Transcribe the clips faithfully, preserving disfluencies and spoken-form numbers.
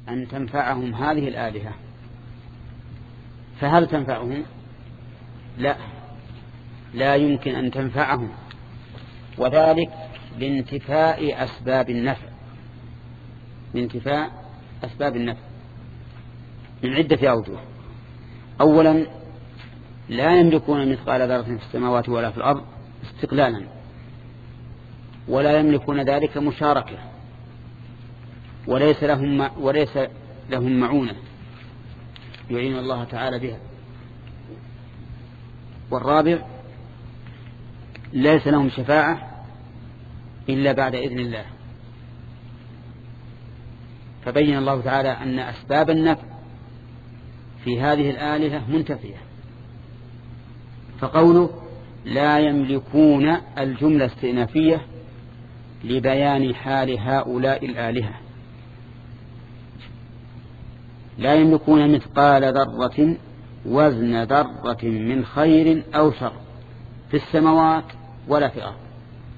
أن تنفعهم هذه الآلهة، فهل تنفعهم؟ لا، لا يمكن أن تنفعهم، وذلك لانتفاء أسباب النفع، لانتفاء أسباب النفع من عدة أوجه. أولا، لا يملكون مثقال ذرة في السماوات ولا في الأرض استقلالا، ولا يملكون ذلك مشاركة، وليس لهم وليس لهم معونة يعين الله تعالى بها. والرابع، ليس لهم شفاعة إلا بعد إذن الله. فبين الله تعالى أن أسباب النفع في هذه الآلهة منتفية. فقوله لا يملكون الجملة استئنافية لبيان حال هؤلاء الآلهة، لا يملكون مثقال ذرة وزن ذرة من خير أو شر في السماوات ولا في الأرض.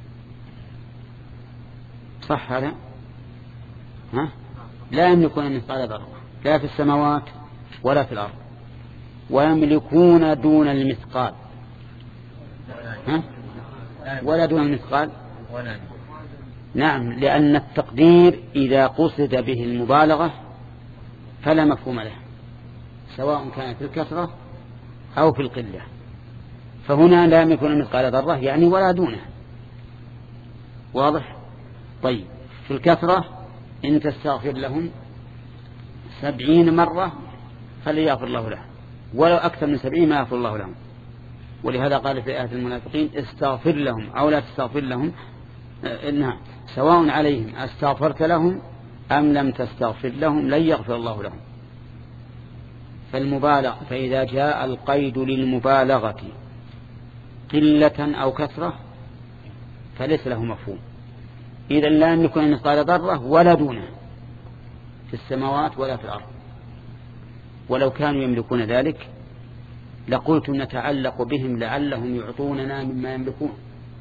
صح هذا؟ ها؟ لا يملكون مثقال ذرة لا في السماوات ولا في الأرض، ويملكون دون المثقال. ها؟ ولا دون المثقال. نعم، لأن التقدير إذا قصد به المبالغة فلا مفهوم له، سواء كان في الكثرة أو في القلة. فهنا لا يملكون مثقال ذرة يعني ولا دونه. واضح؟ طيب، في الكثرة إن تستغفر لهم سبعين مرة فليغفر الله لهم، ولو أكثر من سبعين ما يغفر الله لهم. ولهذا قال في آية المنافقين استغفر لهم أو لا تستغفر لهم إنها سواء عليهم استغفرت لهم أم لم تستغفر لهم لن يغفر الله لهم. فالمبالغ فإذا جاء القيد للمبالغة قلة أو كثرة فليس له مفهوم. إذا لا يملكون مثقال ذرة ولا دونه في السماوات ولا في الأرض. ولو كانوا يملكون ذلك لقلت نتعلق بهم لعلهم يعطوننا مما يملكون.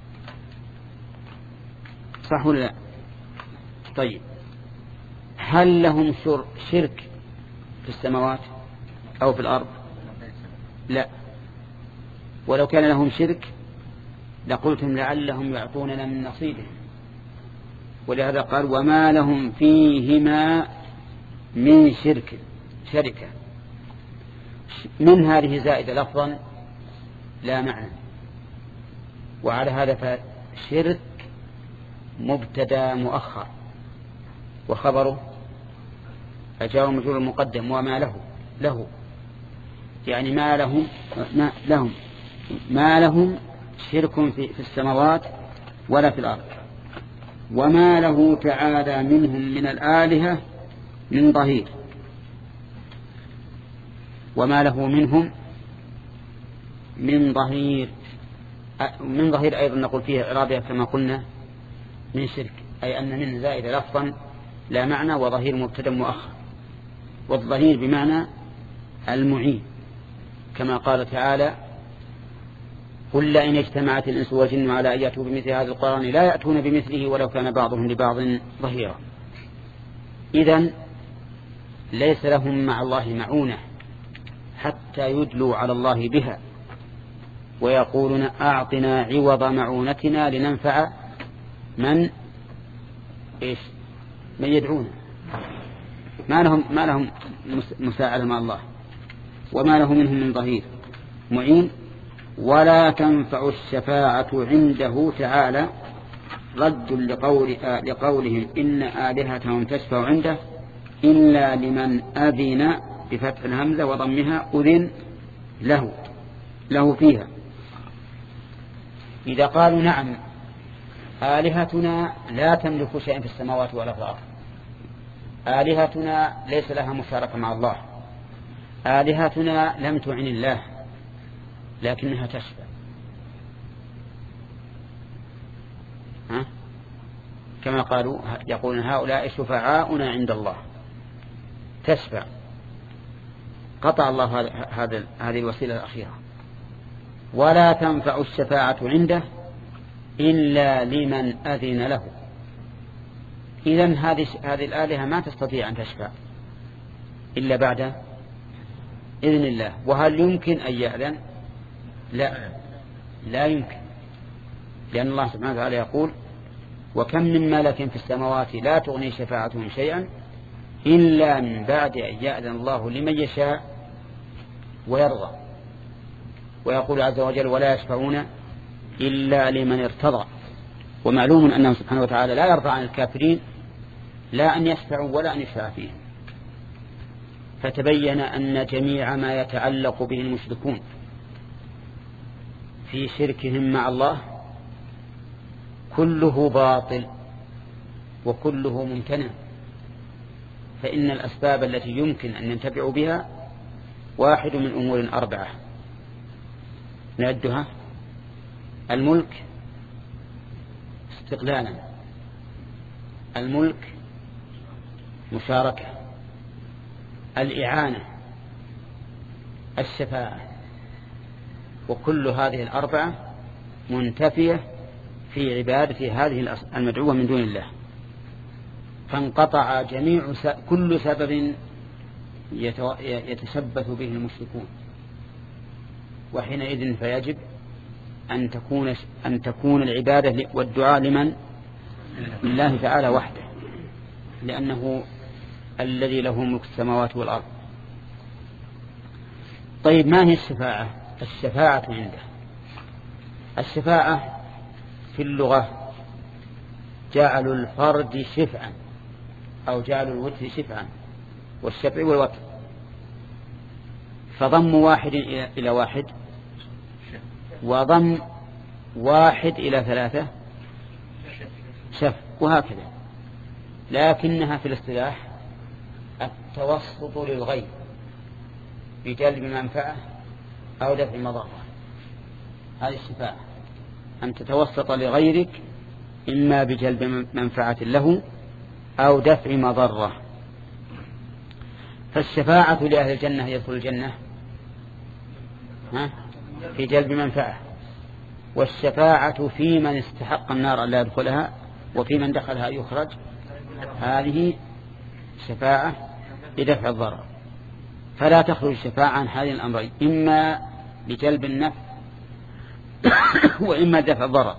صح ولا لا؟ طيب، هل لهم شرك في السماوات أو في الأرض؟ لا. ولو كان لهم شرك لقلتم لعلهم يعطوننا من نصيبهم. ولهذا قال وما لهم فيهما من شرك شركة. من هذه زائدة لفظا لا معنى. وعلى هذا فشرك مبتدا مؤخر وخبره أجار مجرور المقدم وما له له يعني ما لهم ما لهم ما لهم شرك في, في السماوات ولا في الأرض، وما له تعالى منهم من الآلهة من ظهير. وما له منهم من ظهير. من ظهير أيضا نقول فيه إعرابها كما قلنا من شرك، أي أن من زائد لفظا لا معنى، وظهير مبتدا مؤخر. والظهير بمعنى المعين، كما قال تعالى قل لئن اجتمعت الإنس والجن على أن يأتوا بمثل هذا القرآن لا يأتون بمثله ولو كان بعضهم لبعض ظهيرا. إذن ليس لهم مع الله معونة حتى يدلوا على الله بها ويقولون أعطنا عوض معونتنا لننفع من إيش من يدعون. ما لهم ما لهم مساعدة مع الله، وما له منهم من ظهير معين. ولا تنفع الشفاعة عنده تعالى رد لقول لقولهم إن آلهتهم تشفع عنده إلا لمن أذن بفتح الهمزة وضمها أذن له له فيها. إذا قالوا نعم آلهتنا لا تملك شيئا في السماوات ولا في الأرض، آلهتنا ليس لها مشاركة مع الله، آلهتنا لم تعن الله لكنها تشفع، ها؟ كما قالوا يقولون هؤلاء شفعاؤنا عند الله تشفع، قطع الله هذا هذه الوسيلة الأخيرة. ولا تنفع الشفاعة عنده إلا لمن أذن له. إذن هذه هذه الآلهة ما تستطيع أن تشفع إلا بعد إذن الله. وهل يمكن أن يأذن؟ لا، لا يمكن، لأن الله سبحانه وتعالى يقول: وكم من ملك في السماوات لا تغني شفاعتهم شيئا إلا من بعد أن يأذن الله لمن يشاء ويرضى. ويقول عز وجل: ولا يشفعون إلا لمن ارتضى. ومعلوم أنه سبحانه وتعالى لا يرضى عن الكافرين لا أن يشفعوا ولا أن يشفع فيهم. فتبين أن جميع ما يتعلق به المشركون في شركهم مع الله كله باطل وكله ممتنع. فإن الأسباب التي يمكن أن ننتفع بها واحد من أمور أربعة نعدها: الملك استقلالا، الملك مشاركة، الإعانة، الشفاعة. وكل هذه الأربعة منتفية في عبادة هذه المدعوة من دون الله. فانقطع جميع س... كل سبب يتو... يتشبث به المشركون. وحينئذ فيجب أن تكون أن تكون العبادة والدعاء لمن؟ لله تعالى وحده، لأنه الذي له ملك السماوات والأرض. طيب، ما هي الشفاعة؟ الشفاعة عنده، الشفاعة في اللغة جعل الفرد شفعا أو جعل الوتر شفعا، والشفع والوتر. فضم واحد إلى واحد وضم واحد إلى ثلاثة شفع، وهكذا. لكنها في الاصطلاح التوسط للغير بجلب منفعة أو دفع مضرة. هذه الشفاعة، أن تتوسط لغيرك إما بجلب منفعة له أو دفع مضرة. فالشفاعة لأهل الجنة يدخل الجنة ها؟ في جلب منفعة، والشفاعة في من استحق النار ألا يدخلها وفي من دخلها يخرج، هذه شفاعة لدفع الضرر. فلا تخرج الشفاعة عن هذين الأمرين، إما لجلب النفع وإما دفع الضرر.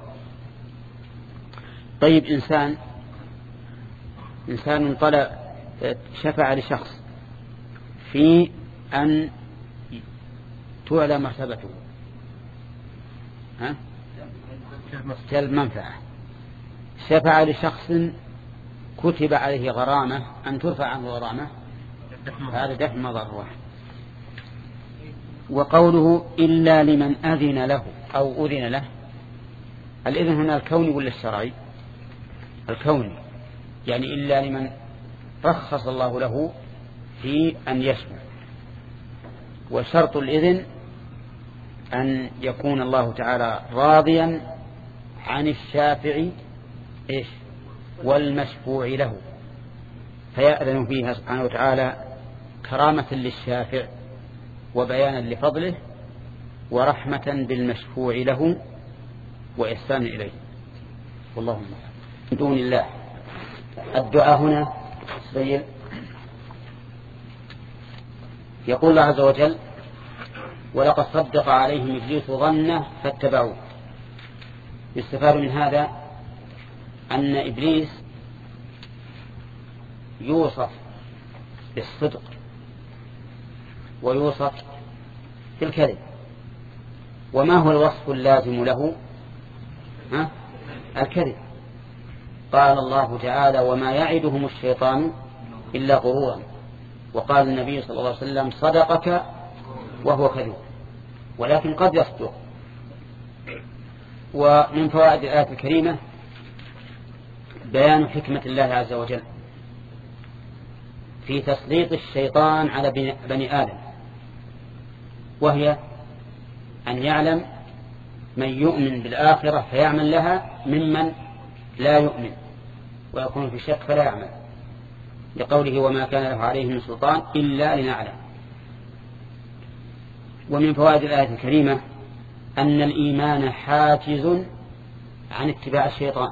طيب، إنسان إنسان طلب شفع لشخص في أن تعلى مرتبته، ها؟ جلب منفعة. شفع لشخص كتب عليه غرامة أن ترفع عنه غرامة، هذا دفع مضرة. وقوله إلا لمن أذن له أو أذن له، الإذن هنا الكوني ولا الشرعي؟ الكوني، يعني إلا لمن رخص الله له في أن يشفع. وشرط الإذن أن يكون الله تعالى راضيا عن الشافع إيش والمشفوع له، فيأذن فيها سبحانه وتعالى كرامة للشافع وبيانا لفضله ورحمة بالمشفوع له وإحسان إليه. والله من دون الله. الدعاء هنا سيد يقول الله عز وجل: ولقد صدق عليهم إبليس ظنه فاتبعوه. يستفاد من هذا أن إبليس يوصف بالصدق ويوصف بالكذب. وما هو الوصف اللازم له؟ ها؟ الكذب. قال الله تعالى: وما يعدهم الشيطان إلا غرورا. وقال النبي صلى الله عليه وسلم: صدقك وهو كذب. ولكن قد يصدق. ومن فوائد الآية الكريمة بيان حكمة الله عز وجل في تسليط الشيطان على بني آدم، وهي أن يعلم من يؤمن بالآخرة فيعمل لها ممن لا يؤمن ويكون في شك فلا يعمل، لقوله: وما كان له عليه من سلطان إلا لنعلم. ومن فوائد الآية الكريمة أن الإيمان حاجز عن اتباع الشيطان،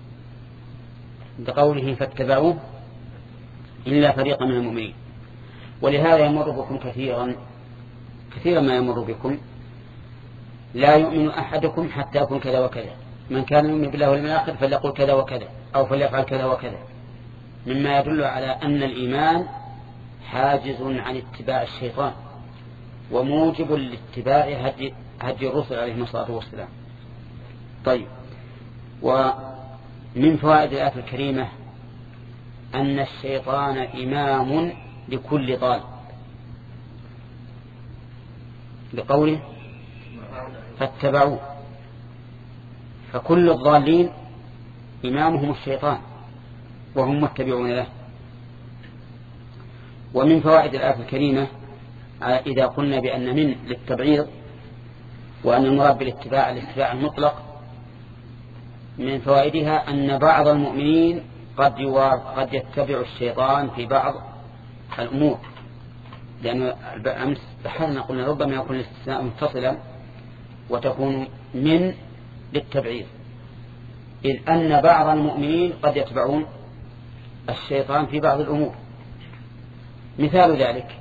بقوله: فاتبعوه إلا فريقا من المؤمنين. ولهذا يمر بكم كثيرا كثيرا ما يمر بكم لا يؤمن أحدكم حتى يكون كذا وكذا، من كان يؤمن بالله واليوم الآخر فليقول كذا وكذا أو فليفعل كذا وكذا، مما يدل على أن الإيمان حاجز عن اتباع الشيطان وموجب لاتباع هدي, هدي الرسل عليهم الصلاة والسلام. طيب، ومن فوائد الآية الكريمة أن الشيطان إمام لكل ضال، بقوله فاتبعوه، فكل الضالين إمامهم الشيطان وهم متبعون له. ومن فوائد الآية الكريمة إذا قلنا بأن من للتبعيض وأن المراد بالاتباع الاتباع المطلق، من فوائدها أن بعض المؤمنين قد قد يتبع الشيطان في بعض الأمور، لأن أمس بحثنا قلنا ربما يكون الاستثناء متصلا وتكون من للتبعيض، إذ أن بعض المؤمنين قد يتبعون الشيطان في بعض الأمور. مثال ذلك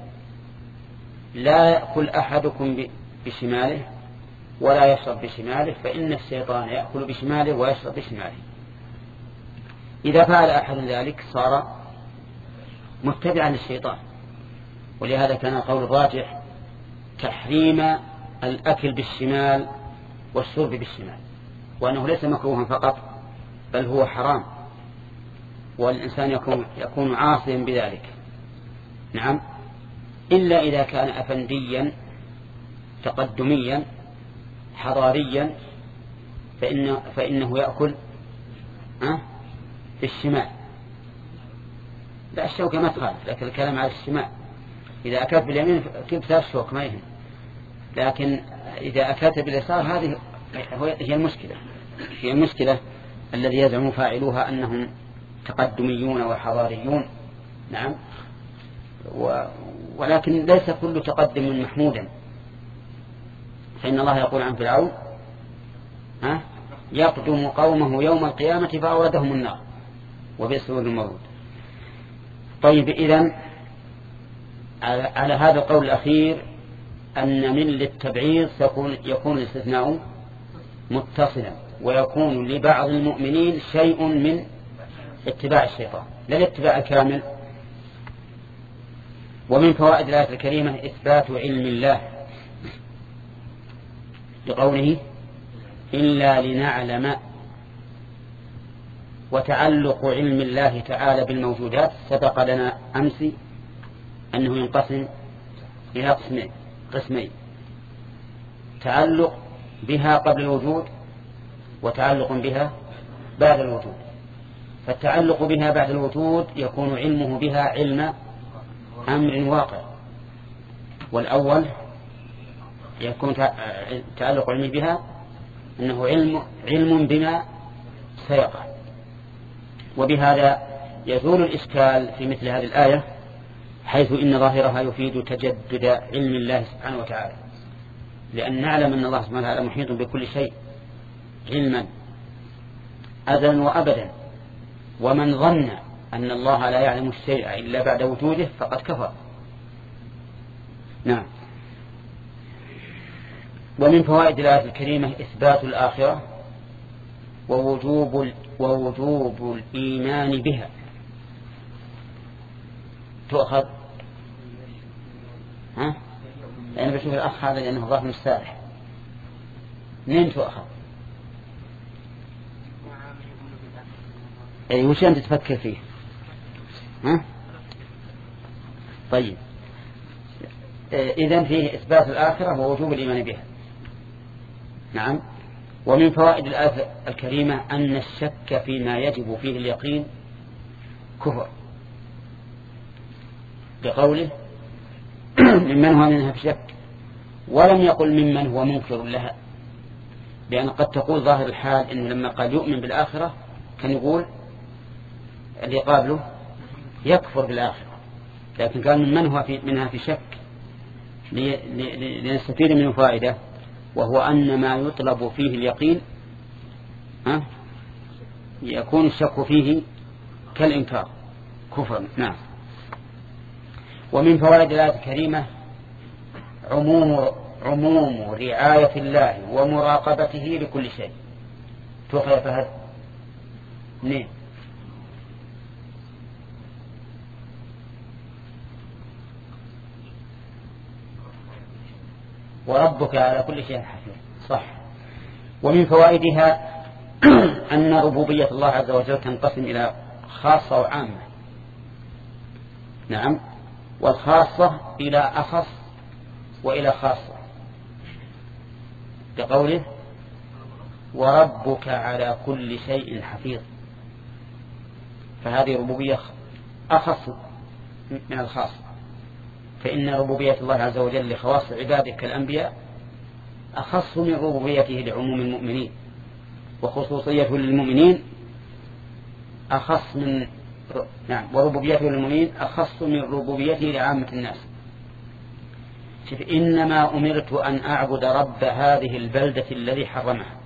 لا يأكل أحدكم بشماله ولا يشرب بشماله، فإن الشيطان يأكل بشماله ويشرب بشماله. إذا فعل أحد ذلك صار متبعا للشيطان، ولهذا كان القول الراجح تحريم الأكل بالشمال والشرب بالشمال، وأنه ليس مكروها فقط بل هو حرام، والإنسان يكون, يكون عاصيا بذلك. نعم، إلا إذا كان أفنديا تقدميا حضاريا فإنه, فإنه يأكل أه؟ في الشمال. لا، الشوكة ما تخالف، لكن الكلام على الشمال. إذا أكلت باليمين كبسة الشوك ما يهم، لكن إذا أكلت باليسار هذه هي المشكلة هي المشكلة الذي يزعم فاعلوها أنهم تقدميون وحضاريون. نعم، و ولكن ليس كل تقدم محمودا، فإن الله يقول عن فرعون ها يقدم قومه يوم القيامة فأوردهم النار وبئس المورود. طيب، إذن على هذا القول الأخير أن من للتبعيض يكون الاستثناء متصلا، ويكون لبعض المؤمنين شيء من اتباع الشيطان لا الاتباع الكامل. ومن فوائد الآية الكريمة إثبات علم الله لقوله إلا لنعلم، وتعلق علم الله تعالى بالموجودات سبق لنا أمس أنه ينقسم إلى قسمين قسمين تعلق بها قبل الوجود وتعلق بها بعد الوجود. فالتعلق بها بعد الوجود يكون علمه بها علم أمر واقع، والأول يكون تعلق علمه بها أنه علم, علم بما سيقع. وبهذا يزول الإشكال في مثل هذه الآية، حيث إن ظاهرها يفيد تجدد علم الله سبحانه وتعالى، لأن نعلم أن الله سبحانه وتعالى محيط بكل شيء علما أزلا وأبدا، ومن ظن أن الله لا يعلم الشيء إلا بعد وجوده فقد كفر. نعم. ومن فوائد الآية الكريمة إثبات الآخرة ووجوب, ووجوب الإيمان بها. تؤخذ ها؟ لأن بشوف الأخ هذا لأنه ظاهر مستارح. منين تؤخذ؟ أي وش أنت تفكر فيه؟ ها؟ طيب، إذن فيه إثبات الآخرة ووجوب الإيمان بها. نعم. ومن فوائد الآية الكريمة أن الشك فيما يجب فيه اليقين كفر، بقوله ممن هو منها في شك، ولم يقل ممن هو منكر لها، لأن قد تقول ظاهر الحال إنه لما قال يؤمن بالآخرة كان يقول اللي قابله يكفر بالآخرة، لكن قال ممن هو في منها في شك لنستفيد منه فائدة، وهو أن ما يطلب فيه اليقين ها يكون الشك فيه كالإنكار كفر. نعم. ومن فوائد الآية الكريمة عموم عموم رعاية الله ومراقبته لكل شيء. توقع فهد منين؟ وربك على كل شيء حفيظ، صح. ومن فوائدها أن ربوبية الله عز وجل تنقسم إلى خاصة وعامة. نعم، والخاصة إلى أخص وإلى خاصة، بقوله وربك على كل شيء حفيظ، فهذه ربوبية أخص من الخاصة. فإن ربوبية الله عز وجل لخواص عباده كالأنبياء أخص من ربوبيته لعموم المؤمنين، وخصوصيته للمؤمنين أخص من نعم وربوبيته للمؤمنين أخص من ربوبيته لعامة الناس. شوف، إنما أمرت أن أعبد رب هذه البلدة الذي حرمها،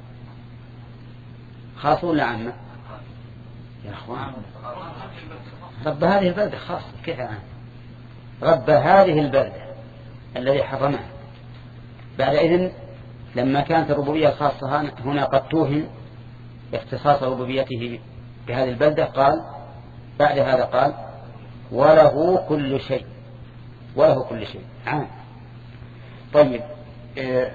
خاص ولا عامة يا أخوان؟ رب هذه البلدة خاص، كيف عام؟ رب هذه البلدة الذي حرمها. بعد إذن لما كانت الربوبية الخاصة هنا قد توهم اختصاص ربوبيته بهذه البلدة، قال بعد هذا قال وله كل شيء، وله كل شيء عام. طيب، اه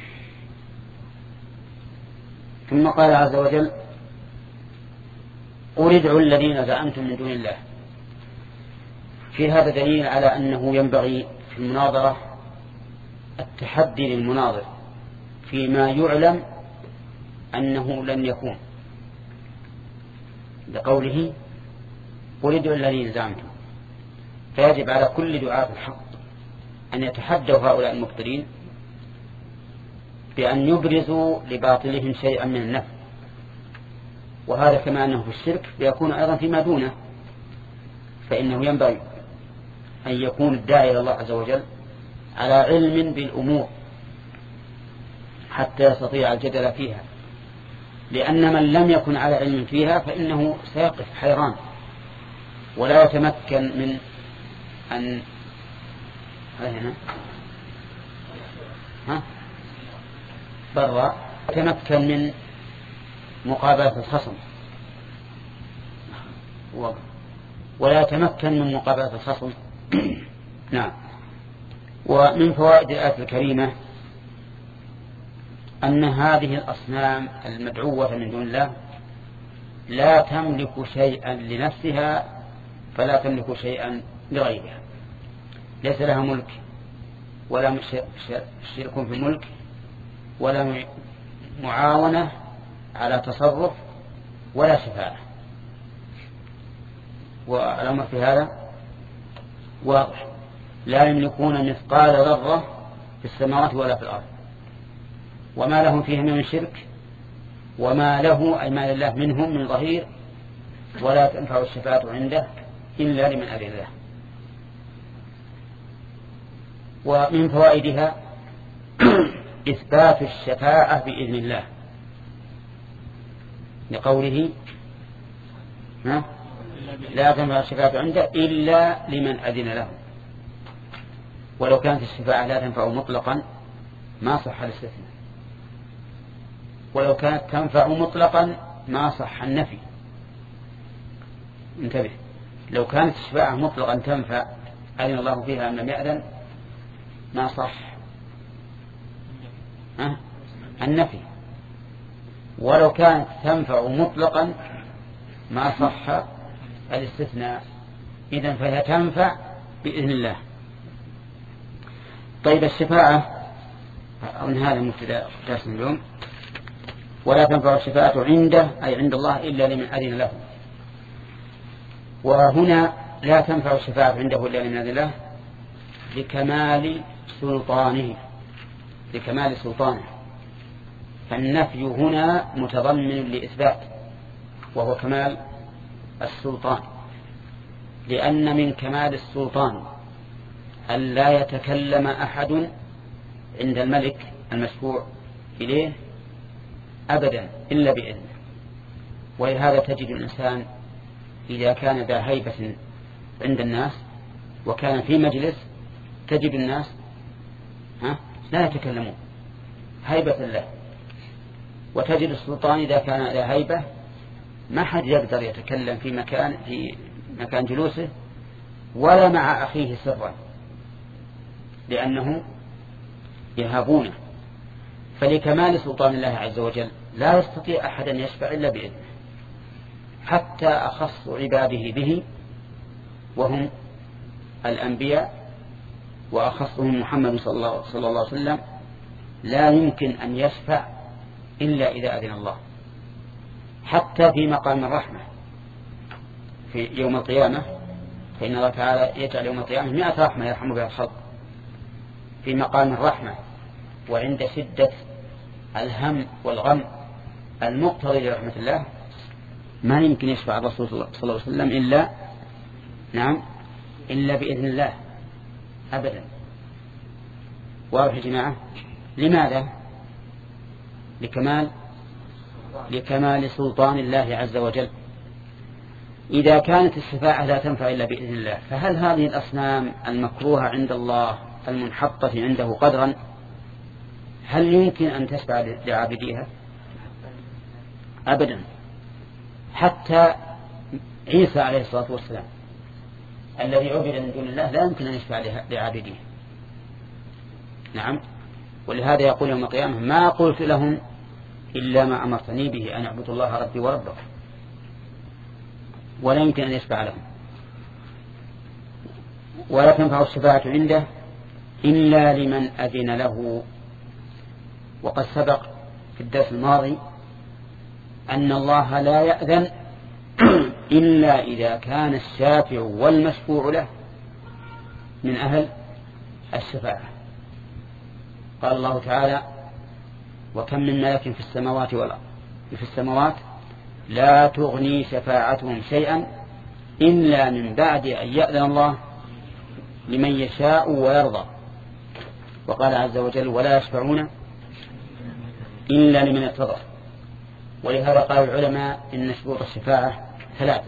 ثم قال عز وجل قل ادعوا الذين زعمتم من دون الله. في هذا دليل على أنه ينبغي في المناظرة التحدي للمناظر فيما يعلم أنه لن يكون، لقوله قل ادعوا الذين زعمتم. فيجب على كل دعاة الحق أن يتحدوا هؤلاء المبطلين بأن يبرزوا لباطلهم شيئا من النفع، وهذا كما أنه في الشرك يكون أيضا فيما دونه. فإنه ينبغي أن يكون الداعي إلى الله عز وجل على علم بالأمور حتى يستطيع الجدل فيها، لأن من لم يكن على علم فيها فإنه سيقف حيران ولا يتمكن من أن هنا ها برا يتمكن من مقابلة الخصم، ولا يتمكن من مقابلة الخصم. نعم. ومن فوائد الآية الكريمة أن هذه الأصنام المدعوة من دون الله لا تملك شيئا لنفسها فلا تملك شيئا لغيرها، ليس لها ملك ولا شرك في الملك ولا معاونة على تصرف ولا شفاعة. والأمر في هذا واضح، لا يملكون مثقال ذرة في السماوات ولا في الأرض، وما لهم فيها من شرك وما له أي ما لله منهم من ظهير، ولا تنفع الشفاعة عنده إلا لمن أذن له. ومن فوائدها إثبات الشفاعة بإذن الله، لقوله لا تنفع الشفاعة عنده إلا لمن أذن له. ولو كانت الشفاعة لا تنفع مطلقا ما صح الاستثناء، ولو كانت تنفع مطلقا ما صح النفي. انتبه، لو كانت الشفاعة مطلقا تنفع أذن الله فيها أم لم يأذن ما صح أه؟ النفي. ولو كانت تنفع مطلقا ما صح الاستثناء. إذن فهي تنفع بإذن الله. طيب، الشفاعة من هذا المبتدأ درس اليوم. ولا تنفع الشفاعة عنده أي عند الله إلا لمن أذن له. وهنا لا تنفع الشفاعة عنده إلا لمن أذن له لكمال سلطانه، لكمال سلطانه. فالنفي هنا متضمن لإثبات، وهو كمال السلطان، لأن من كمال السلطان أن لا يتكلم أحد عند الملك المشفوع إليه أبدا إلا بإذنه. ولهذا تجد الإنسان إذا كان ذا هيبة عند الناس وكان في مجلس تجد الناس ها لا يتكلمون هيبة له، وتجد السلطان إذا كان له هيبة ما حد يقدر يتكلم في مكان في مكان جلوسه ولا مع أخيه سرا لأنه يهابونه. فلكمال سلطان الله عز وجل لا يستطيع أحد أن يشفع إلا بإذنه، حتى أخص عباده به وهم الأنبياء وأخصهم محمد صلى الله, صلى الله عليه وسلم لا يمكن أن يشفع إلا إذا أذن الله. حتى في مقام الرحمة في يوم القيامة، فإن الله تعالى يجعل يوم القيامة مئة رحمة يرحم بها الخلق. في مقام الرحمة وعند شدة الهم والغم المقتضي لرحمة الله ما يمكن يشفع الرسول صلى الله عليه وسلم إلا نعم إلا بإذن الله أبدا. واضح يا جماعة؟ لماذا؟ لكمال لكمال سلطان الله عز وجل. إذا كانت الشفاعة لا تنفع إلا بإذن الله، فهل هذه الأصنام المكروهة عند الله المنحطة عنده قدرا هل يمكن أن تشفع لعابديها؟ أبدا. حتى عيسى عليه الصلاة والسلام الذي عبد من دون الله لا يمكن أن يشفع لعابديه. نعم. ولهذا يقول يوم القيامة ما قلت لهم إلا ما أمرتني به أن أعبدوا الله ربي وربكم، ولا يمكن أن يشفع لهم. ولا تنفع الشفاعة عنده إلا لمن أذن له. وقد سبق في الدرس الماضي أن الله لا يأذن إلا إذا كان الشافع والمشفوع له من أهل الشفاعة. قال الله تعالى وكم من ملك في السماوات والأرض في السماوات لا تغني شفاعتهم شيئا إلا من بعد أن يأذن الله لمن يشاء ويرضى. وقال عز وجل ولا يشفعون إلا لمن ارتضى. ولهذا قال العلماء إن شروط الشفاعة ثلاثة: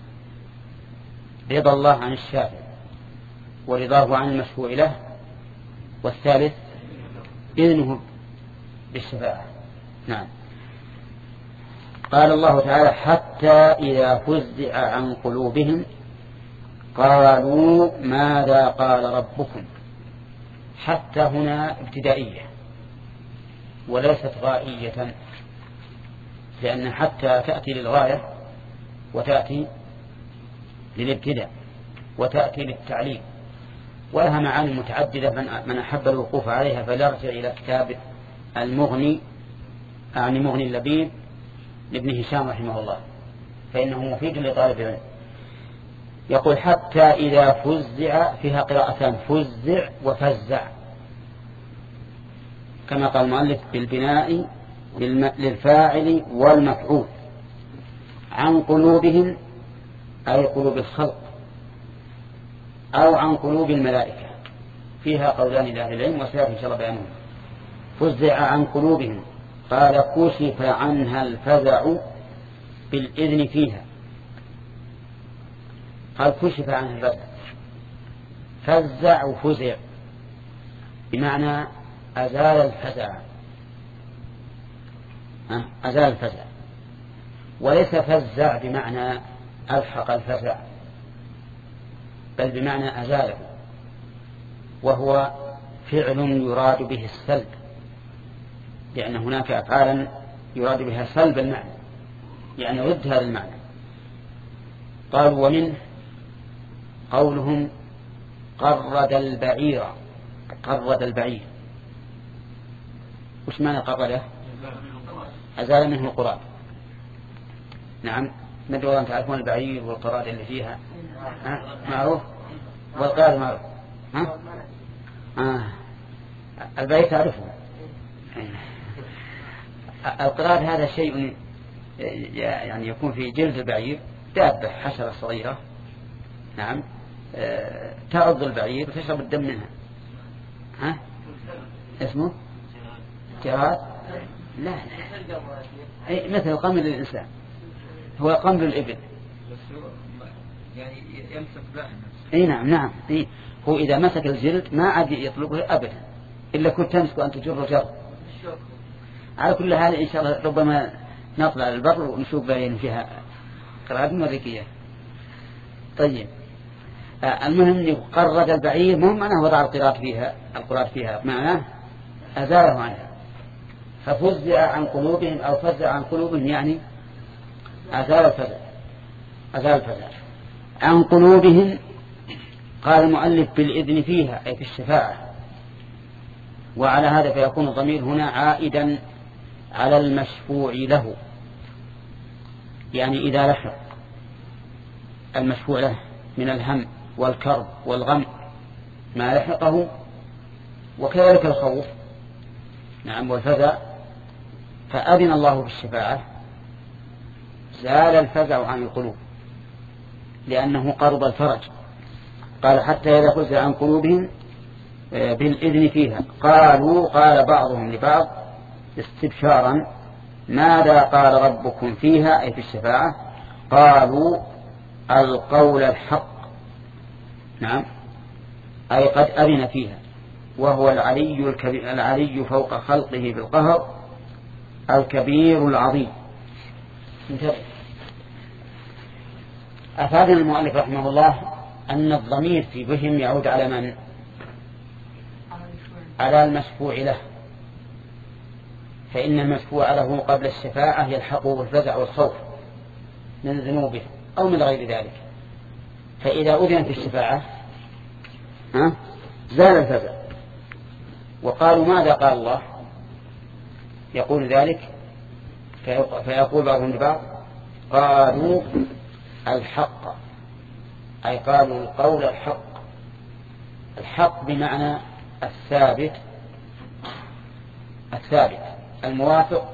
رضا الله عن الشافع، ورضاه عن المشفوع له، والثالث إذنه بالشفاعة. نعم. قال الله تعالى حتى إذا فزع عن قلوبهم قالوا ماذا قال ربكم. حتى هنا ابتدائية وليست غائية، لأن حتى تأتي للغاية وتأتي للابتداء وتأتي للتعليم، ولها معاني متعددة. من أحب الوقوف عليها فليرجع إلى كتاب المغني أعني مغني اللبيب لابن هشام رحمه الله، فإنه مفيد لطالب العلم. يقول حتى إذا فزع، فيها قراءتان فزع وفزع، كما قال المؤلف بالبناء للفاعل والمفعول. عن قلوبهم أي قلوب الخلق، أو عن قلوب الملائكة، فيها قولان لأهل العلم وسيأتي إن شاء الله بيانهم. فزع عن قلوبهم قال كشف عنها الفزع بالإذن فيها. قال كشف عنها الفزع، فزع وفزع بمعنى أزال الفزع، أزال الفزع، وليس فزع بمعنى ألحق الفزع، بل بمعنى أزاله، وهو فعل يراد به السلب، لأن هناك أفعالا يراد بها سلب المعنى، يعني ضد هذا المعنى. قالوا ومنه قولهم قرد البعير. قرد البعير وش معنى قرده؟ أزال منه القراد. نعم. ندري أن تعرفون البعير والقراد اللي فيها ها؟ معروف. والقراد معروف. ها؟ آه. البعير تعرفه. القراد هذا شيء يعني يكون في جلد البعير، دابة حشرة صغيرة، نعم، تعض البعير وتشرب الدم منها. ها؟ اسمه جراد؟ لا لا، مثل قمل الإنسان، هو قمل الإبل. يعني يمسك لا اي نعم نعم إيه. هو إذا مسك الجلد ما عاد يطلقه أبدا إلا كنت تمسك وأن تجر جر. على كل حال إن شاء الله ربما نطلع البر ونشوف باين فيها قراءة مريكية. طيب آه المهم قرد البعير مهم معناه وضع القراءة فيها القراءة فيها معناه أزاله عنها. ففزع عن قلوبهم أو فزع عن قلوبهم يعني أزال الفزع أزال الفزع عن قلوبهم. قال المؤلف بالإذن فيها أي في الشفاعة. وعلى هذا فيكون الضمير هنا عائدا على المشفوع له، يعني إذا لحق المشفوع له من الهم والكرب والغم ما لحقه، وكذلك الخوف نعم والفزع، فأذن الله بالشفاعة زال الفزع عن القلوب لأنه قرب الفرج. قال حتى إذا فزع عن قلوبهم بالإذن فيها قالوا قال بعضهم لبعض استبشارا ماذا قال ربكم فيها أي في الشفاعة؟ قالوا القول الحق نعم أي قد أذن فيها وهو العلي الكبير العلي فوق خلقه بالقهر الكبير العظيم. انتبه. أفادنا المؤلف رحمه الله أن الضمير في بهم يعود على من؟ على المشفوع له، فإن المشفوع له قبل الشفاعة يلحقه الفزع والخوف من ذنوبه أو من غير ذلك، فإذا أذن في الشفاعة ها زال الفزع. وقالوا ماذا قال الله؟ يقول ذلك فيقول بعضهم لبعض قالوا الحق أي قالوا القول الحق. الحق بمعنى الثابت الثابت الموافق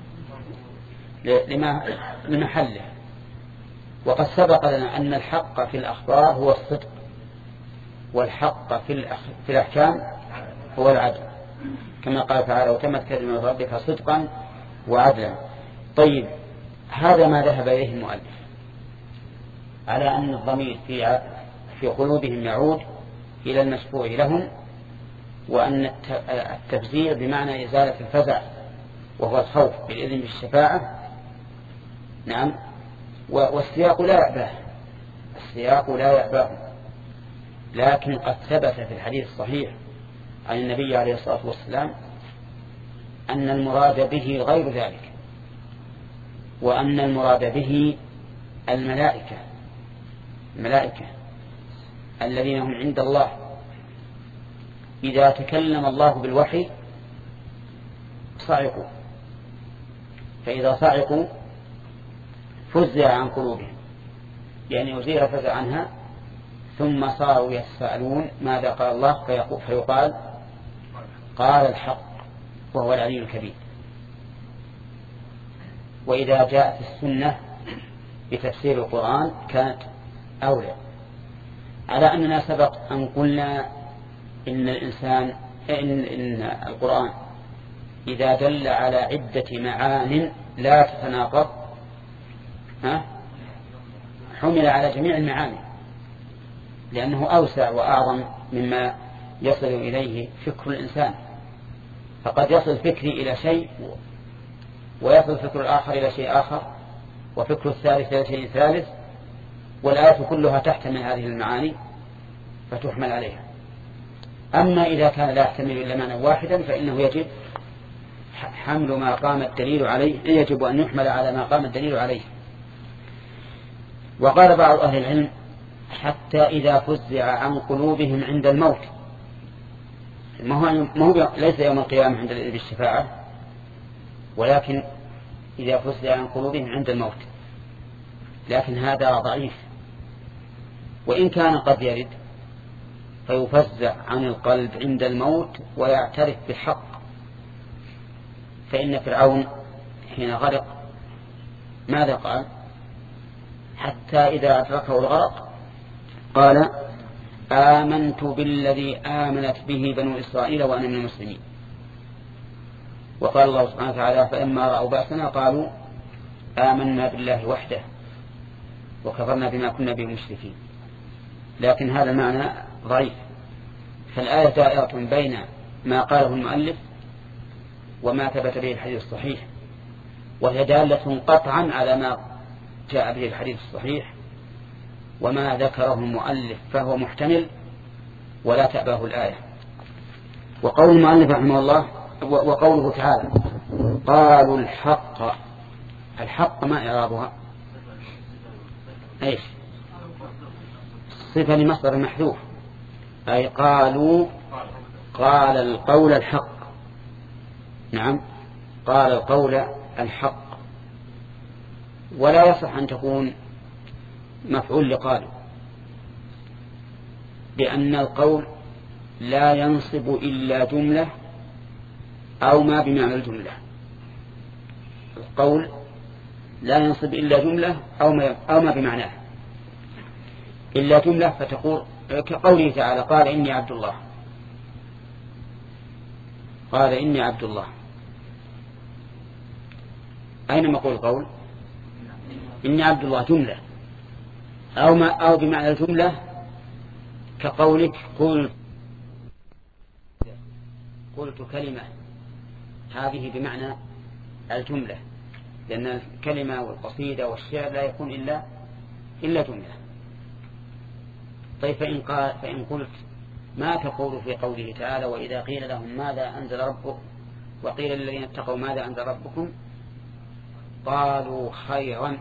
لما لمحله. وقد سبق لنا أن الحق في الأخبار هو الصدق، والحق في في الأحكام هو العدل، كما قال تعالى وتمت كلمة ربك صدقا وعدلا. طيب هذا ما ذهب إليه المؤلف على أن الضمير في في قلوبهم يعود إلى المشفوع لهم، وأن التفزير بمعنى إزالة الفزع وهو الخوف بالإذن بالشفاعة نعم. والسياق لا يعباه السياق لا يعباه لكن قد ثبت في الحديث الصحيح عن النبي عليه الصلاة والسلام أن المراد به غير ذلك، وأن المراد به الملائكة الملائكة الذين هم عند الله إذا تكلم الله بالوحي صعقوا، فإذا صعقوا فزع عن قلوبهم يعني أزيل فزع عنها، ثم صاروا يتساءلون ماذا قال الله فيقال قال الحق وهو العلي الكبير. وإذا جاءت السنة بتفسير القرآن كانت أولى، على أننا سبق أن قلنا إن الإنسان إن, إن القرآن إذا دل على عدة معان لا تتناقض ها حمل على جميع المعاني، لأنه أوسع وأعظم مما يصل إليه فكر الإنسان. فقد يصل فكري إلى شيء ويصل فكر الآخر إلى شيء آخر وفكر الثالث إلى شيء ثالث، والآية كلها تحتمل هذه المعاني فتحمل عليها. أما إذا كان لا يحتمل إلا معنى واحدا فإنه يجب حمل ما قام الدليل عليه يجب أن يحمل على ما قام الدليل عليه. وقال بعض أهل العلم حتى إذا فزع عن قلوبهم عند الموت، ما هو, ما هو ليس يوم القيامة عند الشفاعة، ولكن إذا فزع عن قلوبهم عند الموت، لكن هذا ضعيف. وإن كان قد يرد فيفزع عن القلب عند الموت ويعترف بالحق. فإن فرعون حين غرق ماذا قال؟ حتى إذا أدركه الغرق قال آمنت بالذي آمنت به بنو إسرائيل وأنا من المسلمين. وقال الله سبحانه وتعالى فإما رأوا بأسنا قالوا آمنا بالله وحده وكفرنا بما كنا به مشركين. لكن هذا المعنى ضعيف، فالآية دائرة بين ما قاله المؤلف وما ثبت به الحديث الصحيح، وهي دالة قطعا على ما جاء به الحديث الصحيح، وما ذكره المؤلف فهو محتمل ولا تأباه الآية. وقول المؤلف رحمه الله وقوله تعالى قالوا الحق، الحق ما إعرابها؟ ايش؟ صفة لمصدر محذوف، أي قالوا قال القول الحق. نعم، قال القول الحق، ولا يصح أن تكون مفعول لقالوا، لأن القول لا ينصب إلا جملة أو ما بمعنى الجملة. القول لا ينصب إلا جملة أو ما, أو ما بمعناه، إلا جملة فتقول كقوله تعالى قال إني عبد الله، قال إني عبد الله، أين مقول القول؟ إني عبد الله جملة، أو, ما أو بمعنى الجملة كقولك قلت قلت كلمة، هذه بمعنى الجملة، لأن الكلمة والقصيدة والشعر لا يكون إلا إلا جملة. طيب فإن, قال فإن قلت ما تقول في قوله تعالى وإذا قيل لهم ماذا أنزل ربك وقيل للذين اتقوا ماذا أنزل ربكم قالوا خيرا،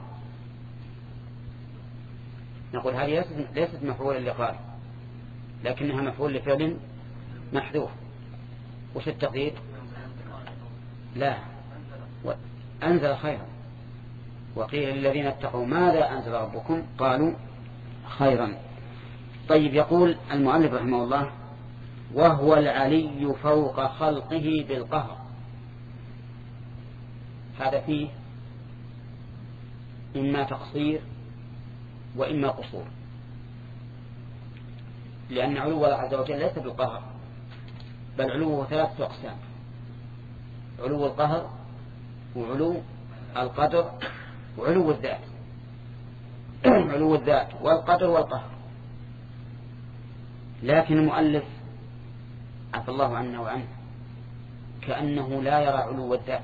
نقول هذه ليست مفعولا لقال، لكنها مفعول لفعل محذوف. وش التقدير؟ لا، أنزل خيرا، وقيل للذين اتقوا ماذا أنزل ربكم قالوا خيرا. طيب يقول المؤلف رحمه الله وهو العلي فوق خلقه بالقهر، هذا فيه إما تقصير وإما قصور، لأن علو الله عز وجل ليس بالقهر، بل علوه ثلاثة أقسام: علو القهر وعلو القدر وعلو الذات. علو الذات والقدر والقهر. لكن المؤلف عفى الله عنا وعنه كأنه لا يرى علو الذات،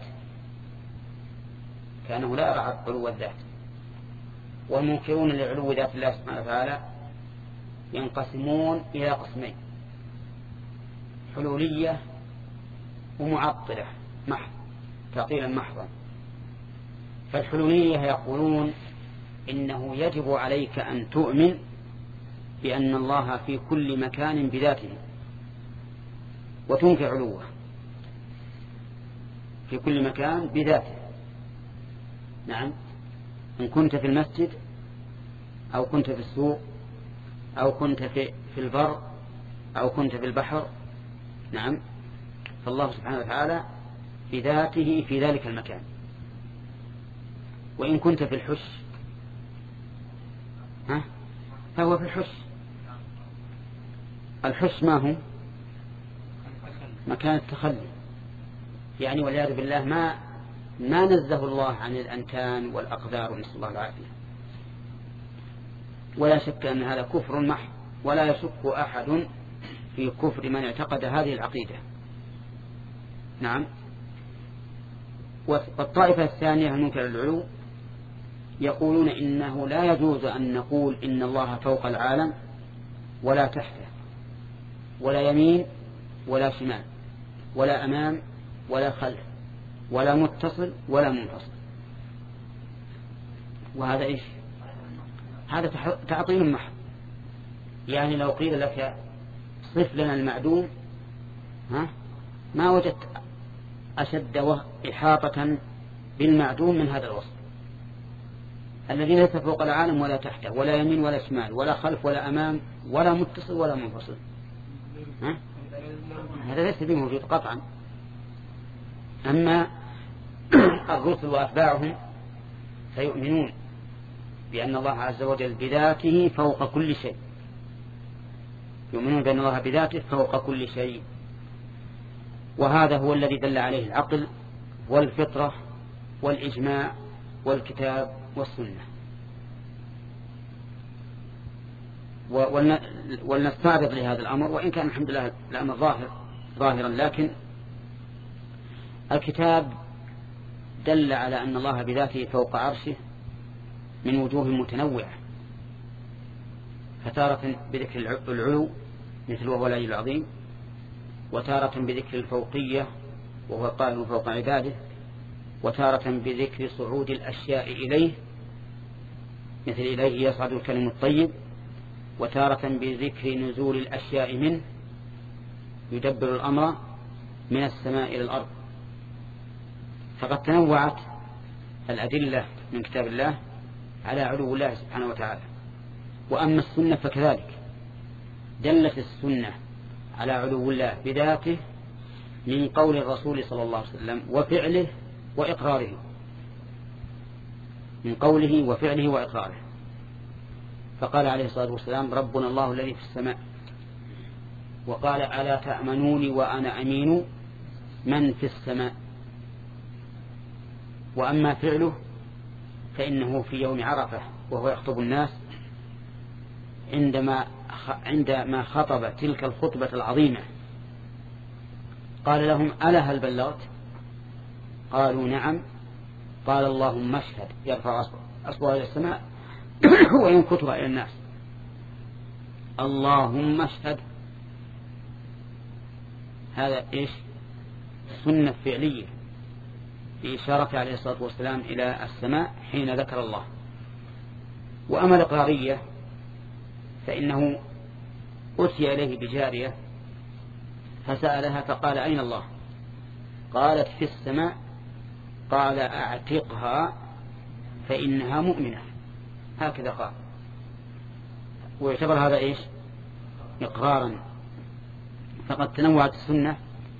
كأنه لا يرى علو الذات. والمنكرون لعلو ذات الله سبحانه وتعالى ينقسمون إلى قسمين: حلولية ومعطلة محض، تعطيلا محضا. فالحلولية يقولون إنه يجب عليك أن تؤمن بأن الله في كل مكان بذاته، وتنكر علوه في كل مكان بذاته. نعم، إن كنت في المسجد أو كنت في السوق أو كنت في, في البر أو كنت في البحر، نعم، فالله سبحانه وتعالى بذاته في ذلك المكان. وإن كنت في الحش ها فهو في الحش. الحش ما هو؟ مكان التخلي، يعني والعياذ بالله ما ما نزه الله عن الأنتان والأقذار، ونسأل الله العافية. ولا شك أن هذا كفر محض، ولا يشك أحد في كفر من اعتقد هذه العقيدة. نعم. والطائفة الثانية المنكر العلو يقولون إنه لا يجوز أن نقول إن الله فوق العالم ولا تحته، ولا يمين ولا شمال، ولا أمام ولا خلف، ولا متصل ولا منفصل. وهذا إيش؟ هذا تعطيل محض. يعني لو قيل لك صف لنا المعدوم ها ما وجدت أشد إحاطة بالمعدوم من هذا الوصف، الذي ليس فوق العالم ولا تحته، ولا يمين ولا شمال، ولا خلف ولا أمام، ولا متصل ولا منفصل. ها؟ هذا ليس به موجود قطعا. أما الرسل وأتباعهم فيؤمنون بأن الله عز وجل بذاته فوق كل شيء، يؤمنون بأن الله بذاته فوق كل شيء. وهذا هو الذي دل عليه العقل والفطرة والإجماع والكتاب والسنة. ولنستعرض لهذا الأمر، وإن كان الحمد لله الأمر ظاهر ظاهرا، لكن الكتاب دل على أن الله بذاته فوق عرشه من وجوه متنوعة، فتارة بذكر العلو مثل وهو العلي العظيم، وتارة بذكر الفوقية وهو القاهر فوق عباده، وتارة بذكر صعود الأشياء إليه مثل إليه يصعد الكلم الطيب، وتارة بذكر نزول الأشياء منه يدبر الأمر من السماء إلى الأرض. فقد تنوعت الأدلة من كتاب الله على علو الله سبحانه وتعالى. وأما السنة فكذلك دلت السنة على علو الله بذاته من قول الرسول صلى الله عليه وسلم وفعله وإقراره، من قوله وفعله وإقراره. فقال عليه الصلاة والسلام ربنا الله الذي في السماء، وقال ألا تأمنوني وأنا أمين من في السماء. وأما فعله فإنه في يوم عرفة وهو يخطب الناس عندما عندما خطب تلك الخطبة العظيمة قال لهم ألا هل بلغت؟ قالوا نعم. قال اللهم اشهد، يرفع أصبعه إلى السماء وينكتها إلى الناس، اللهم اشهد. هذا إيش؟ سنة فعلية بإشارة عليه الصلاة والسلام إلى السماء حين ذكر الله. وأما الإقرارية فإنه أتي إليه بجارية فسألها فقال أين الله؟ قالت في السماء. قال أعتقها فإنها مؤمنة، هكذا قال. ويعتبر هذا إيش؟ إقرارا. فقد تنوعت السنة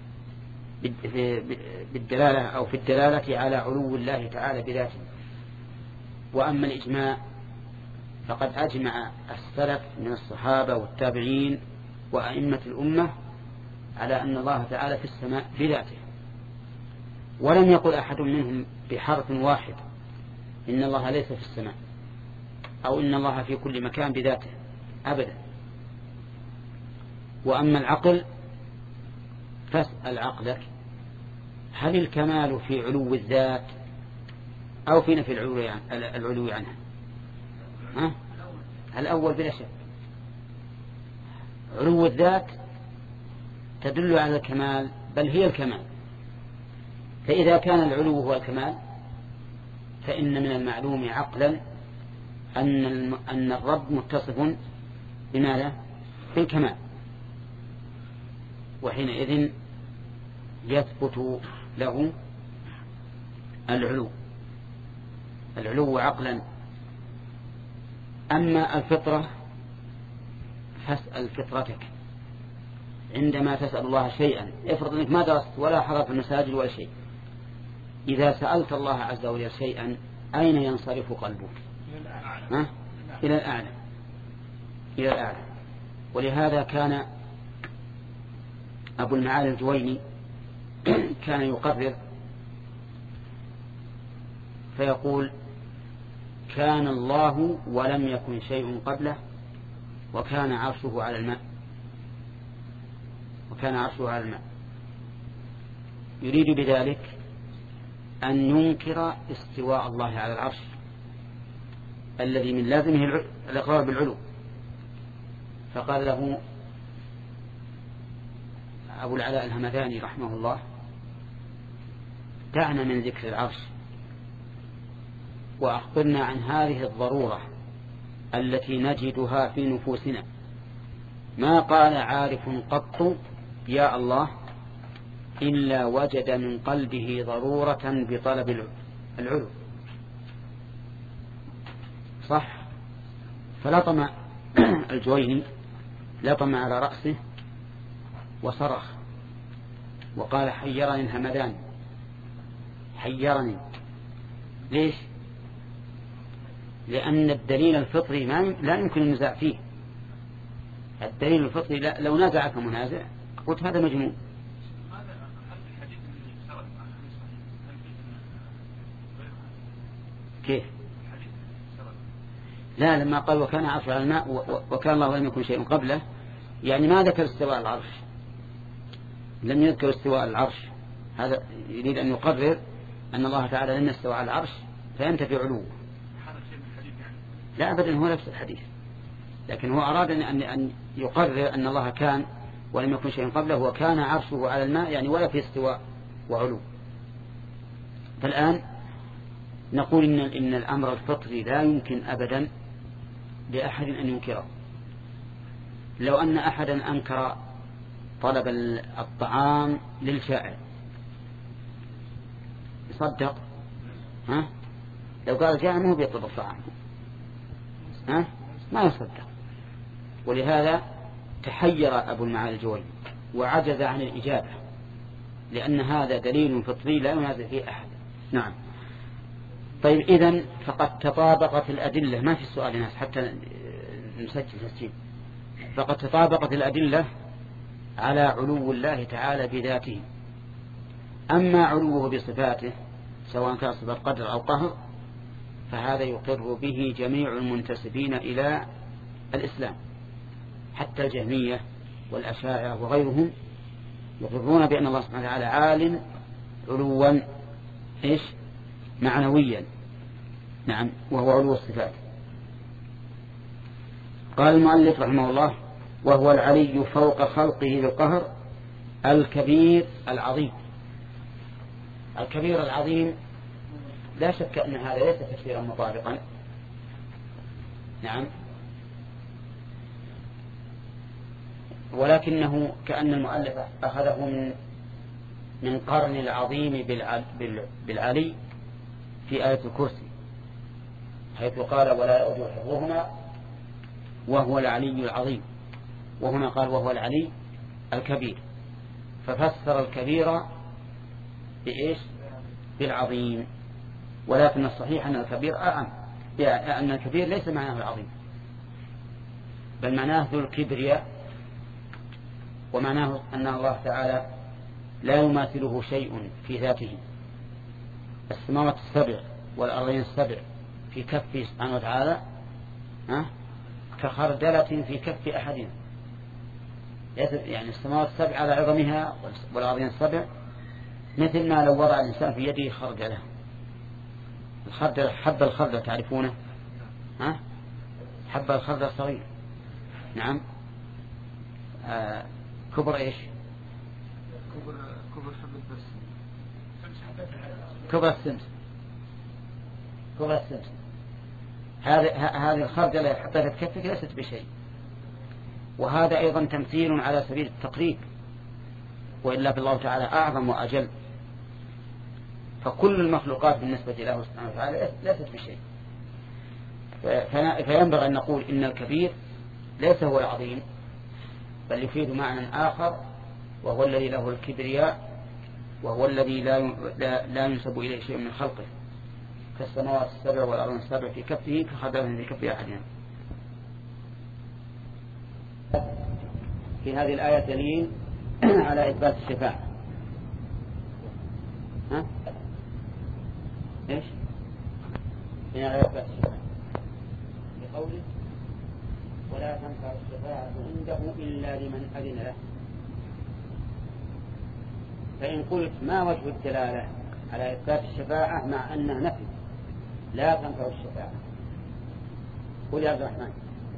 بالدلالة أو في الدلالة على علو الله تعالى بذاته. وأما الإجماع فقد أجمع السلف من الصحابة والتابعين وأئمة الأمة على أن الله تعالى في السماء بذاته، ولم يقل أحد منهم بحرف واحد إن الله ليس في السماء أو إن الله في كل مكان بذاته أبدا. وأما العقل فاسأل عقلك هل الكمال في علو الذات أو في نفي العلو عنها؟ ها؟ الأول بلا شك. علو الذات تدل على الكمال، بل هي الكمال. فإذا كان العلو هو الكمال فإن من المعلوم عقلا أن أن الرب متصف بماذا؟ بالكمال، وحينئذ يثبت له العلو العلو عقلا. أما الفطرة فاسأل فطرتك عندما تسأل الله شيئا. افرض أنك ما درست ولا حضرت المساجد ولا شيء، إذا سألت الله عز وجل شيئا أين ينصرف قلبك؟ ها؟ إلى الأعلى إلى الأعلى. ولهذا كان أبو المعالي الجويني كان يقرر فيقول كان الله ولم يكن شيء قبله وكان عرشه على الماء وكان عرشه على الماء. يريد بذلك أن ينكر استواء الله على العرش الذي من لازمه الإقرار بالعلو. فقال له أبو العلاء الهمداني رحمه الله دعنا من ذكر العرش وأخبرنا عن هذه الضرورة التي نجدها في نفوسنا. ما قال عارف قط يا الله إلا وجد من قلبه ضرورة بطلب العلو. صح. فلطم الجويني لطم على رأسه وصرخ وقال حيرني الهمدان حيرني. ليش؟ لأن الدليل الفطري ما لا يمكن النزاع فيه. الدليل الفطري لو نازعك منازع قلت هذا مجنون. كيف؟ لا، لما قال وكان عرشه على الماء وكان الله ولم يكن شيء قبله، يعني ما ذكر استواء العرش، لم يذكر استواء العرش. هذا يريد أن يقرر أن الله تعالى لم يستوى على العرش فينتفي علوه. لا أبدا، هو نفس الحديث، لكن هو أراد أن أن يقرر أن الله كان ولم يكن شيء قبله وكان عرشه على الماء، يعني ولا في استواء وعلو. فالآن نقول إن إن الأمر الفطري لا يمكن أبدا لأحد أن ينكره. لو أن أحدا أنكر طلب الطعام للجائع يصدق؟ ها؟ لو قال الجائع ما هو بيطلب الطعام، ها؟ ما يصدق. ولهذا تحير أبو المعالي الجويني وعجز عن الإجابة، لأن هذا دليل فطري لا ينازع فيه أحد. نعم. طيب إذن فقد تطابقت الأدلة، ما في السؤال ناس حتى نسجل تسجيل. فقد تطابقت الأدلة على علو الله تعالى بذاته. أما علوه بصفاته سواء كان صفة قدر أو قهر فهذا يقر به جميع المنتسبين إلى الإسلام، حتى الجهمية والأشاعرة وغيرهم يقرون بأن الله سبحانه وتعالى عال علوا إيش معنويا. نعم، وهو علو الصفات. قال المؤلف رحمه الله: وهو العلي فوق خلقه ذو القهر الكبير العظيم. الكبير العظيم لا شك أن هذا ليس تفسيرا مطابقا. نعم، ولكنه كأن المؤلف أخذه من من قرن العظيم بالعلي في آية الكرسي، حيث قال: ولا يؤوده حفظهما وهو العلي العظيم. وهنا قال: وهو العلي الكبير، ففسر الكبير بإيش؟ بالعظيم. ولكن الصحيح أن الكبير أعم، أن الكبير ليس معناه العظيم، بل معناه ذو الكبرياء، ومعناه أن الله تعالى لا يماثله شيء في ذاته. السماوات السبع والأرضين السبع في كفه سبحانه وتعالى كخردلة في كف أحدنا. يعني السماوات السبع على عظمها والأرضين السبع مثل ما لو وضع الإنسان في يده خردلة. الخردلة حب الخردلة تعرفونه؟ ها؟ حب الخردلة صغير. نعم. آه كبر إيش؟ كبر كبر حبة بس. كبر السمس. كبر السمس. هذه هذه الخردلة حطها في كفك ليست بشيء. وهذا أيضا تمثيل على سبيل التقريب، وإلا بالله تعالى أعظم وأجل. فكل المخلوقات بالنسبة له سبحانه وتعالى ليست بشيء. فينبغي أن نقول إن الكبير ليس هو العظيم، بل يفيد معنى آخر، وهو الذي له الكبرياء، وهو الذي لا لا ينسب إليه شيء من خلقه، كالسماوات السبع والأرض السبع في كفه كخردلة في كف أحدنا. في هذه الآية دليل على إثبات الشفاعة. ها؟ إيش؟ هنا على إثبات الشفاعة بقوله: ولا تنفع الشفاعة عنده إلا لمن أذن له. فإن قلت ما وجه الدلالة على إثبات الشفاعة مع أنها نفي لا تنفع الشفاعة؟ قل يا عبد الرحمن.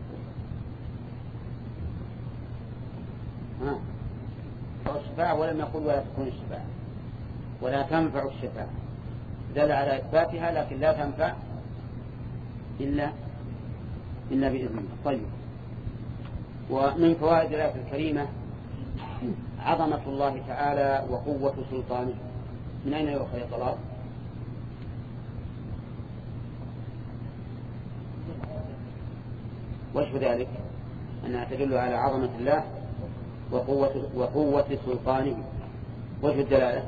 ها؟ الشفاعة ولم يقل ولا تكون الشفاعة، ولا تنفع الشفاعة دل على إثباتها، لكن لا تنفع إلا إلا بإذن الله. طيب، ومن فوائد الآية الكريمة عظمة الله تعالى وقوة سلطانه. من أين يؤخذ الطلاب؟ وجه ذلك أنها تدل على عظمة الله وقوة, وقوة سلطانه. وجه الدلالة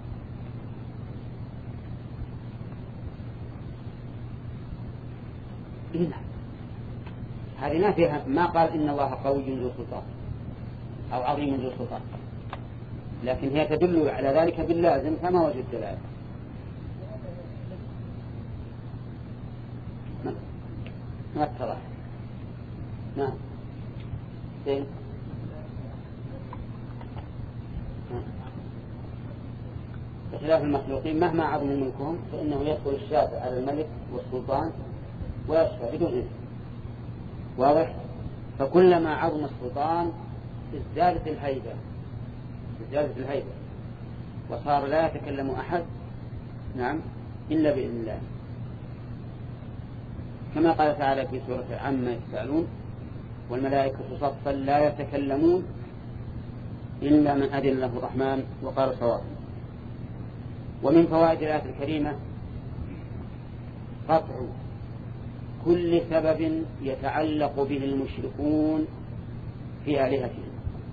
إيه؟ هذه ما فيها، ما قال إن الله قوي ذو سلطان أو عظيم ذو سلطان، لكن هي تدل على ذلك باللازم. فما وجه الدلالة؟ ما اتضح. نعم زين. بخلاف المخلوقين مهما عظم ملكهم فإنه يدخل الشافع على الملك والسلطان ويشفع بدون إذن. واضح؟ فكلما عظم السلطان ازدادت الهيبة ازدادت الهيبة وصار لا يتكلم أحد نعم إلا بإذن الله، كما قال تعالى في سورة عما يتساءلون والملائكة صفا لا يتكلمون إلا من أذن له الرحمن وقال صواب. ومن فوائد الآية الكريمة قطع كل سبب يتعلق به المشركون في آلهتهم،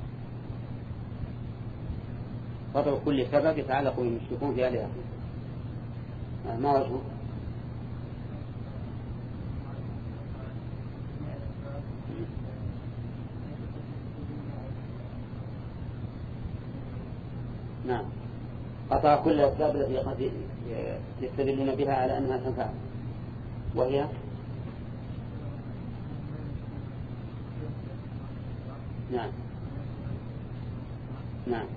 قطع كل سبب يتعلق به المشركون في آلهتهم. ما وجهه؟ نعم، قطع كل الأسباب التي قد يستدلون بها على أنها تنفع، وهي نعم نعم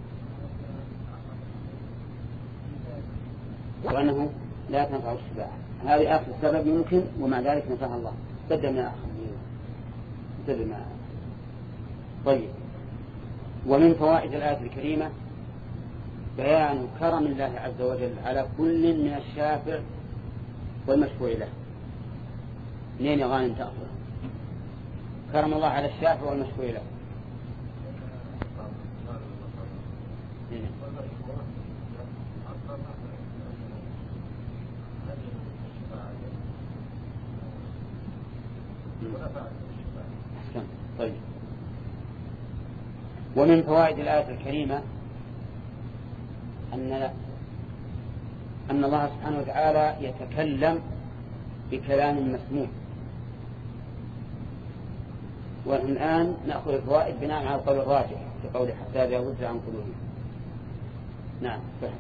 وأنه لا تنفع الشفاعة. هذه آخر السبب يمكن ومع ذلك نفعها الله. بدل من آخر بدل من آخر. طيب، ومن فوائد الآية الكريمة بيان كرم الله عز وجل على كل من الشافع والمشفوع له. منين يا غانم تأخذ كرم الله على الشافع والمشفوع له؟ طيب، ومن فوائد الآية الكريمة أن أن الله سبحانه وتعالى يتكلم بكلام مسموع. والآن نأخذ الفوائد بناء على القول الراجح في قول حتى إذا وزع عن قلوبهم. نعم فهم.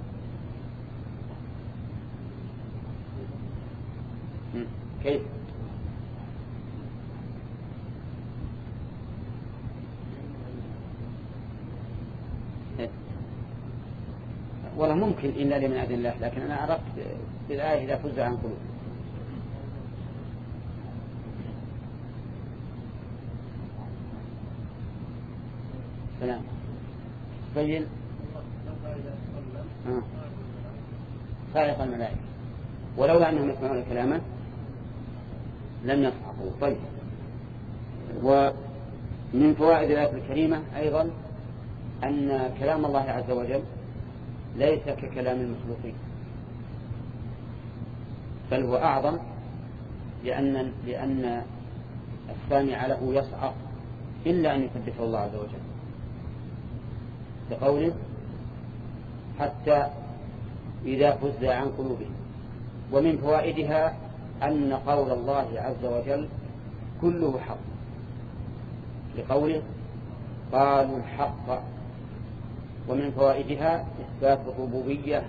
كيف؟ والله ممكن إلا لمن أذن الله، لكن أنا عرفت بالآية إذا فزع عن قلوب. سلام بين آه. صاعق الملائكة ولولا أنهم يسمعون كلاما لم يصعقوا. طيب، ومن فوائد الآية الكريمة أيضا أن كلام الله عز وجل ليس ككلام المخلوقين، بل هو أعظم، لأن لأن السامع له يصعق إلا أن يثبته الله عز وجل بقوله حتى إذا فزع عن قلوبهم. ومن فوائدها أن قول الله عز وجل كله حق، لقوله قالوا الحق. ومن فوائدها إثبات الربوبية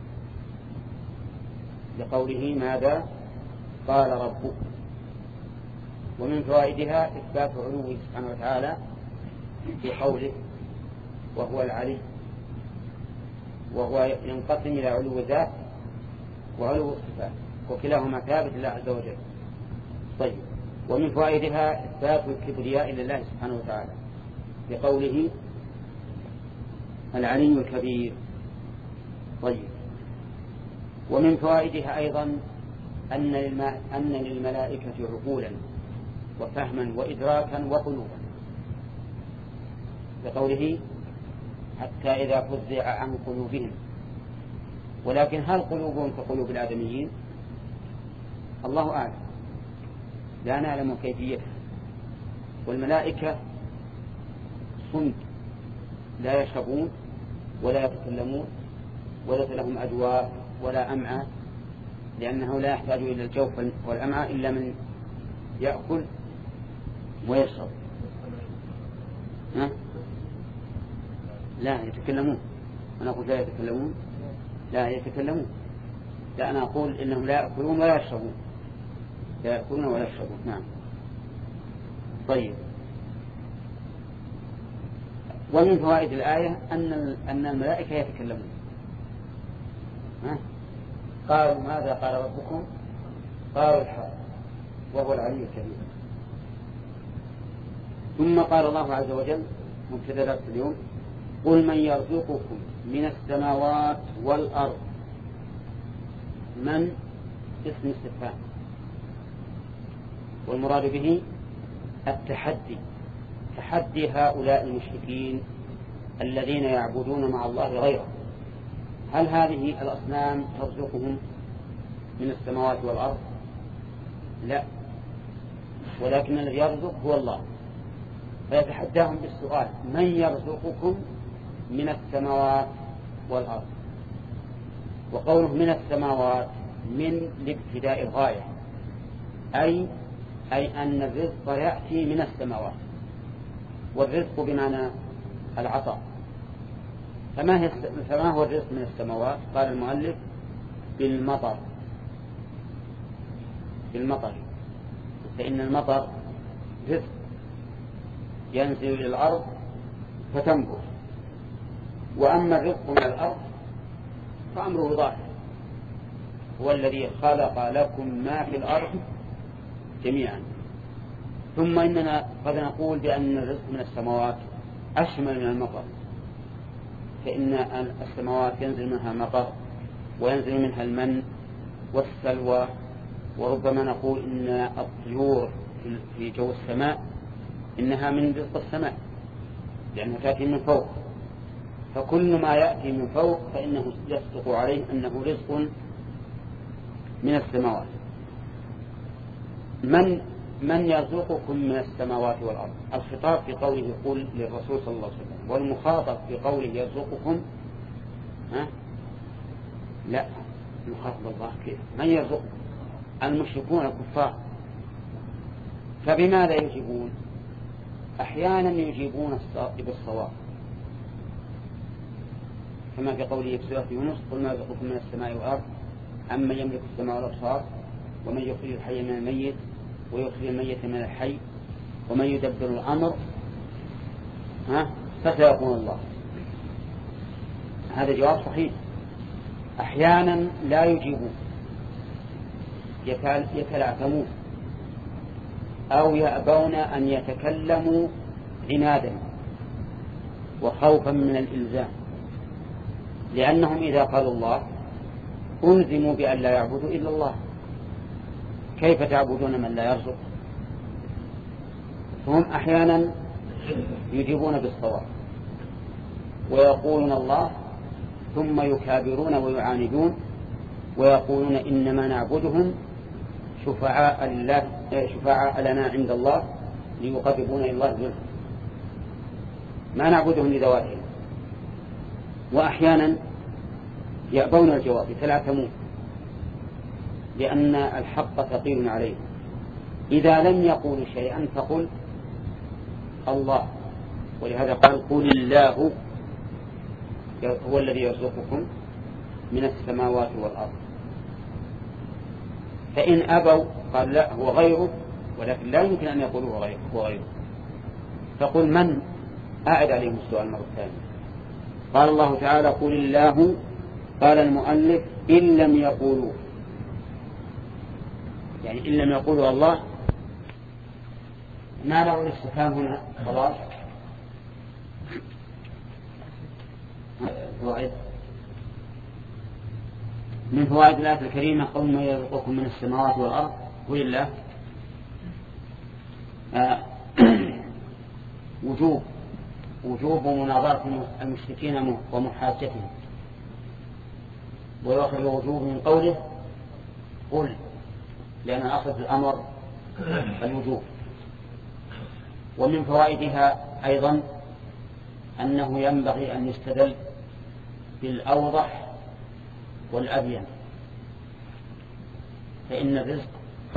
لقوله ماذا قال ربك. ومن فوائدها إثبات علوه سبحانه وتعالى في قوله وهو العلي، وهو ينقسم إلى علو ذات وعلو الصفات، وكلاهما ثابت لله عز وجل. طيب، ومن فوائدها إثبات الكبرياء لله سبحانه وتعالى بقوله العلي الكبير. طيب، ومن فوائدها أيضا أن, أن للملائكة عقولا وفهما وإدراكا وقلوبا بقوله حتى إذا فزع عن قلوبهم. ولكن هل قلوبهم كقلوب الآدميين؟ الله أعلم، لا نعلم كيفيتها. والملائكة صمت لا يشربون ولا يتكلمون وليس لهم أجواء ولا أمعاء، لأنه لا يحتاج إلى الجوف والأمعاء إلا من يأكل ويشرب. ها؟ لا يتكلمون. أنا أقول لا يتكلمون، لا يتكلمون، لا أنا أقول إنهم لا يأكلون ولا يشربون، لا يأكلون ولا يشربون. نعم. طيب. ومن فوائد الآية أن أن الملائكة يتكلمون. ها؟ قالوا ماذا قال ربكم؟ قالوا الحق وهو العلي الكبير. ثم قال الله عز وجل مبتدأ درس اليوم: قل من يرزقكم من السماوات والأرض. من اسم استفهام، والمراد به التحدي، تحدي هؤلاء المشركين الذين يعبدون مع الله غيره. هل هذه الأصنام ترزقهم من السماوات والأرض؟ لا، ولكن الذي يرزق هو الله. فيتحداهم بالسؤال: من يرزقكم من السماوات والأرض؟ وقوله من السماوات من لابتداء الغاية، أي أي أن الرزق يأتي من السماوات، والرزق بمعنى العطاء. فما, هي فما هو الرزق من السماوات؟ قال المؤلف: بالمطر. بالمطر، فإن المطر رزق ينزل إلى الأرض فتنبت. وأما الرزق من الأرض فأمره ظاهر، هو الذي خلق لكم ما في الأرض جميعا. ثم إننا قد نقول بأن الرزق من السماوات أشمل من المطر، فإن السماوات ينزل منها المطر وينزل منها المن والسلوى، وربما نقول إن الطيور في جو السماء إنها من رزق السماء لأنها تأتي من فوق. فكل ما يأتي من فوق فإنه يصدق عليه أنه رزق من السماوات. من من يرزقكم من السماوات والأرض؟ الخطاب في قوله يقول للرسول صلى الله عليه وسلم، والمخاطب في قوله يرزقكم ها؟ لا، مخاطب الله كيف؟ من يرزقكم؟ المشركون الكفار. فبماذا يجيبون؟ أحيانا يجيبون بالصواب، كما في قوله في سورة يونس: قل ما يرزقكم من السماء والأرض أمن يملك السماء والأبصار ومن يخرج الحي من الميت ويخرج الميت من الحي ومن يدبر الأمر ها فسيقول الله. هذا جواب صحيح. أحيانا لا يجيبون، يتلعثمون أو يأبون أن يتكلموا عنادا وخوفا من الإلزام، لأنهم إذا قالوا الله ألزموا بأن لا يعبدوا إلا الله. كيف تعبدون من لا يرزق؟ فهم أحيانا يجيبون بالصواب ويقولون الله، ثم يكابرون ويعاندون ويقولون إنما نعبدهم شفعاء لله، شفعاء لنا عند الله ليقربون إلى الله زلفى، ما نعبدهم لذواتهم. وأحيانا يأبون الجواب، يتلعثمون، لأن الحق ثقيل عليه. إذا لم يقولوا شيئا فقل الله، ولهذا قال: قل الله هو الذي يرزقكم من السماوات والأرض. فإن أبوا قال: لا، هو غيره، ولكن لا يمكن أن يقولوا هو غيره. فقل من؟ أعد عليهم السؤال مرة ثانية. قال الله تعالى: قل الله. قال المؤلف: إن لم يقولوا، يعني إن لم يقولوا الله. ما له الاستفهام هنا؟ خلاص. من فوائد الآية الكريمة قول ما يرزقكم من السماوات والأرض قل الله. آه وجوب وجوب مناظرة المشركين ومحاجتهم، ويأخذ الوجوب من قوله قل، لأن أصل الأمر الوجوب. ومن فوائدها أيضا أنه ينبغي أن يستدل بالأوضح والأبين، فإن الرزق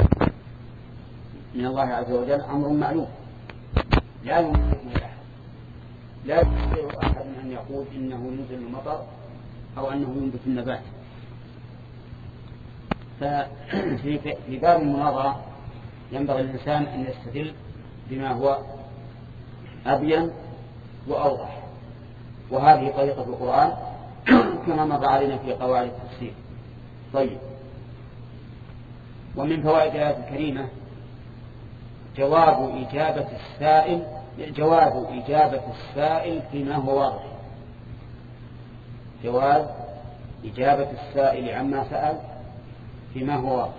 من الله عز وجل أمر معلوم لا يمكن أحد، لا يستطيع أحد أن يقول إنه ينزل المطر أو أنه ينبت النبات. ففي في باب المناظرة ينبغي الإنسان أن يستدل بما هو أبين وأوضح، وهذه طريقة القرآن كما مر علينا في قواعد التفسير. طيب، ومن فوائد الآية الكريمة جواب إجابة السائل جواز إجابة السائل فيما هو واضح، جواز إجابة السائل عما سأل فيما هو واضح،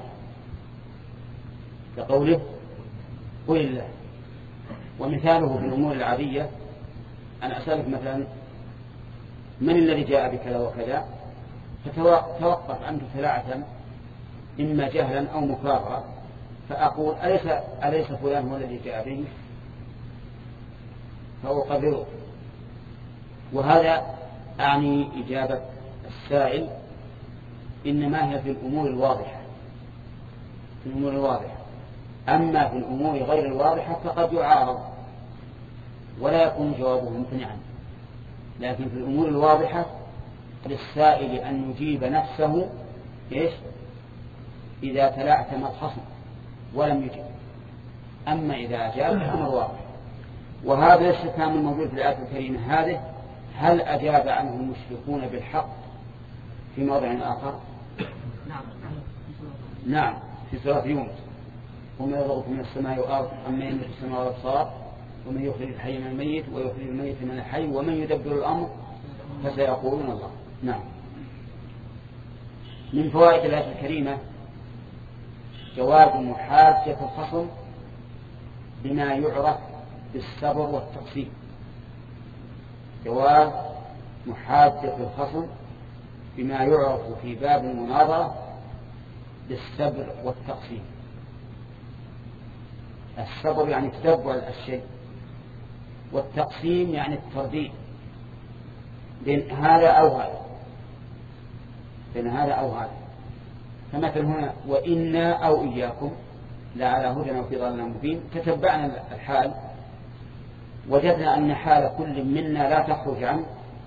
كقوله قل الله. ومثاله في الأمور العادية أنا أسألك مثلا من الذي جاء بكذا وكذا، فتوقف أن تتلعثم إما جهلا أو مكررا، فأقول أليس, أليس فلان هو الذي جاء به، فأقرره. وهذا أعني إجابة السائل إنما هي في الأمور الواضحة، في الأمور الواضحة. أما في الأمور غير الواضحة فقد يعارض ولا يكون جوابه مقنعا، لكن في الأمور الواضحة للسائل أن يجيب نفسه إيش إذا تلعثم الخصم ولم يجب. أما إذا أجاب الأمر واضح. وهذا الاستفهام الموجود في الآية الكريمة هذه هل أجاب عنه المشركون بالحق في موضع آخر؟ نعم، في سورة يونس وما يرزقكم من السماء والأرض أمن يملك السماء والأبصار ومن يخرج الحي من الميت ويخرج الميت من الحي ومن يدبر الأمر فسيقولون الله. نعم. من فوائد الآية الكريمة جواز محاجة الخصم بما يعرف بالصبر والتقسيم، جواز محاجة الخصم بما يعرف في باب المناظرة بالصبر والتقسيم. الصبر يعني تتبع الشيء، والتقسيم يعني الترديد بين هذا أو هذا، بين هذا أو هذا. فمثل هنا وإنا أو إياكم لا على هدى وفي ضلال مبين، تتبعنا الحال وجدنا أن حال كل منا لا تخرج عن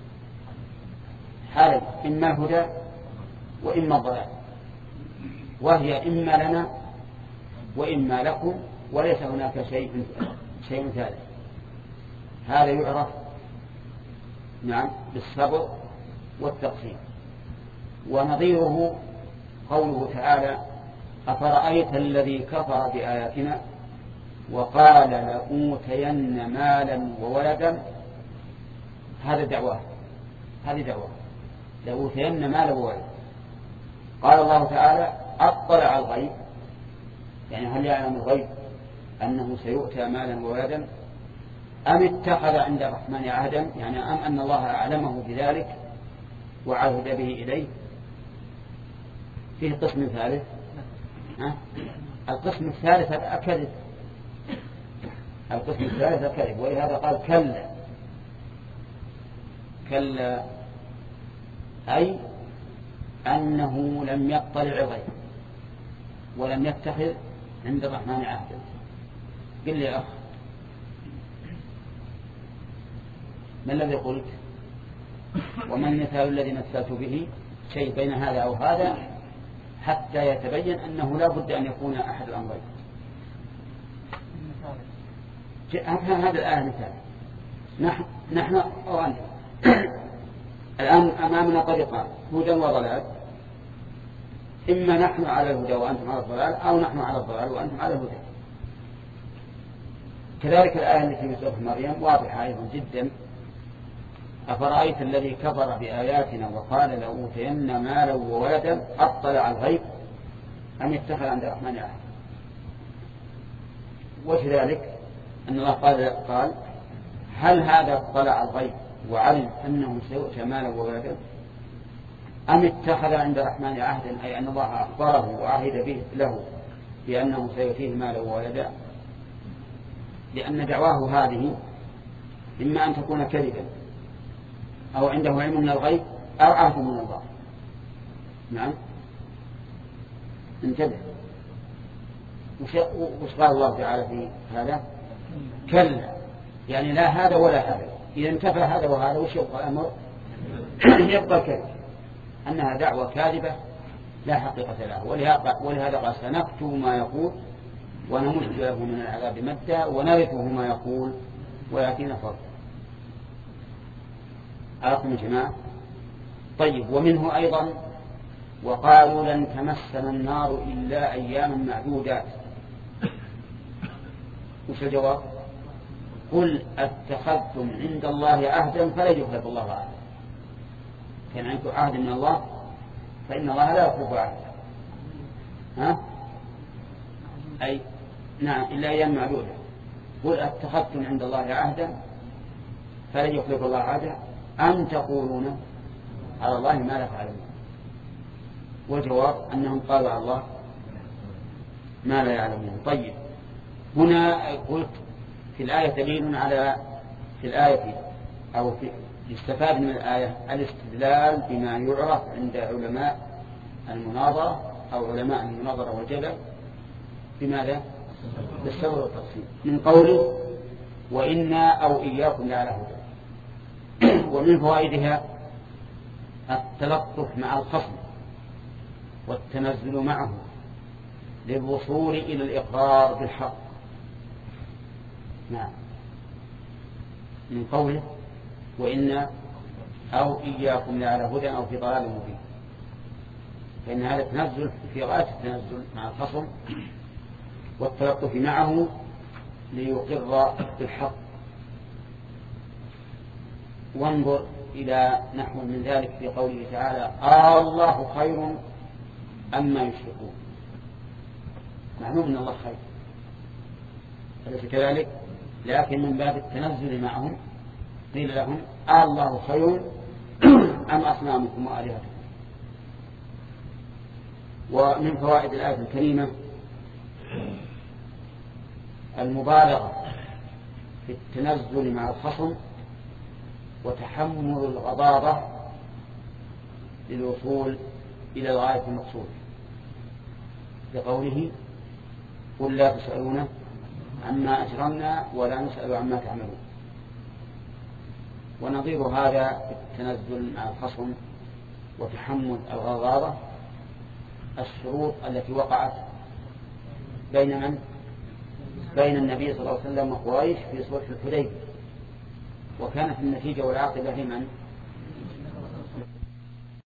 حال إما الهدى وإما الضلال، وهي إما لنا وإما لكم، وليس هناك شيء شيء ثالث. هذا يعرف نعم بالصبر والتقسيم. ونظيره قوله تعالى أفرأيت الذي كفر بآياتنا وقال لأوتين مالا وولدا. هذا دعواه، هذه دعواه لأوتين مالا وولدا. قال الله تعالى أطلع الغيب، يعني هل يعلم الغيب أنه سيؤتى مالا وولدا، أم اتخذ عند الرحمن عهدا، يعني أم أن الله أعلمه بذلك وعهد به إليه. فيه قسم ثالث، ها؟ القسم الثالث الكذب، القسم الثالث الكذب، ولهذا قال كلا كلا، أي أنه لم يطلع الغيب ولم يتخذ عند الرحمن عهدا. قل لي أخ، ما الذي قلت؟ وما المثال الذي مثلت به؟ شيء بين هذا أو هذا حتى يتبين أنه لا بد أن يكون أحد الأمرين. هذا الآية مثال. نحن نحن أو أنت الآن أمامنا طريقان، هدى وضلال، إما نحن على الهدى وأنتم على الضلال، أو نحن على الضلال وأنتم على الهدى. كذلك الآية التي في سورة مريم واضحة أيضا جدا. أفرأيت الذي كفر بآياتنا وقال لأوتين مالا وولدا أطلع الغيب أم اتخذ عند الرحمن عهدا. وكذلك أن الله قال, قال هل هذا اطلع الغيب وعلم أنه سيؤتى مالا وولدا، أم اتخذ عند الرحمن عهدا، أي أن الله أخبره وعهد به له بأنه سيؤتيه مالا وولدا. لأن دعواه هذه إما أن تكون كذبا أو عنده علم من الغيب أو عهد من الله. نعم، انتبه. وش قال الله تعالى في هذا؟ كلا، يعني لا هذا ولا هذا. إذا انتفى هذا وهذا وش يبقى الأمر؟ يبقى الكذب، أنها دعوة كاذبة لا حقيقة لها. ولهذا قال سنكتب ما يقول ونمد له من العذاب مدا ونرثه ما يقول ويأتينا فردا. أراكم يا جماعة؟ طيب. ومنه أيضا وقالوا لن تمسنا النار إلا أياما معدودات. وش الجواب؟ قل اتخذتم عند الله عهدا فلن يخلف الله عهدا. كان عندكم عهد من الله فإن الله لا يخلف عهدا. ها؟ أي نعم إلا أيام معدودة. قل اتخذتم عند الله عهدا فلن يخلف الله عهدا أم تقولون على الله ما لا تعلمون. والجواب أنهم قالوا على الله ما لا يعلمون. طيب. هنا قلت في الآية دليل على في الآية أو في يستفاد من الآية الاستدلال بما يعرف عند علماء المناظرة أو علماء المناظرة والجدل بماذا؟ بالسبب والتفصيل من قوله وإنا أو إياكم لعلى هدى. ومن فوائدها التلطف مع الخصم والتنزل معه للوصول إلى الإقرار بالحق. نعم. من قوله وإنا أو إياكم لعلى هدى أو في ضلال مبين. فإن هذا التنزل في غاية التنزل مع الخصم والتلطف معه ليقر بالحق. وانظر إلى نحو من ذلك في قوله تعالى آه الله خير أما يشركون. معلوم أن الله خير أليس كذلك؟ لكن من باب التنزل معهم قيل لهم آه الله خير أم أصنامكم وآلهتكم. ومن فوائد الآية الكريمة المبالغة في التنزل مع الخصم وتحمل الغضاضة للوصول إلى الغاية المقصود بقوله قل لا تسألون عما أجرمنا ولا نسأل عما تعملون. ونظير هذا التنزل مع الخصم وتحمل الغضاضة الشروط التي وقعت بين من؟ بين النبي صلى الله عليه وسلم وقريش في صلح الحديبية، وكانت النتيجة والعاقبة لمن؟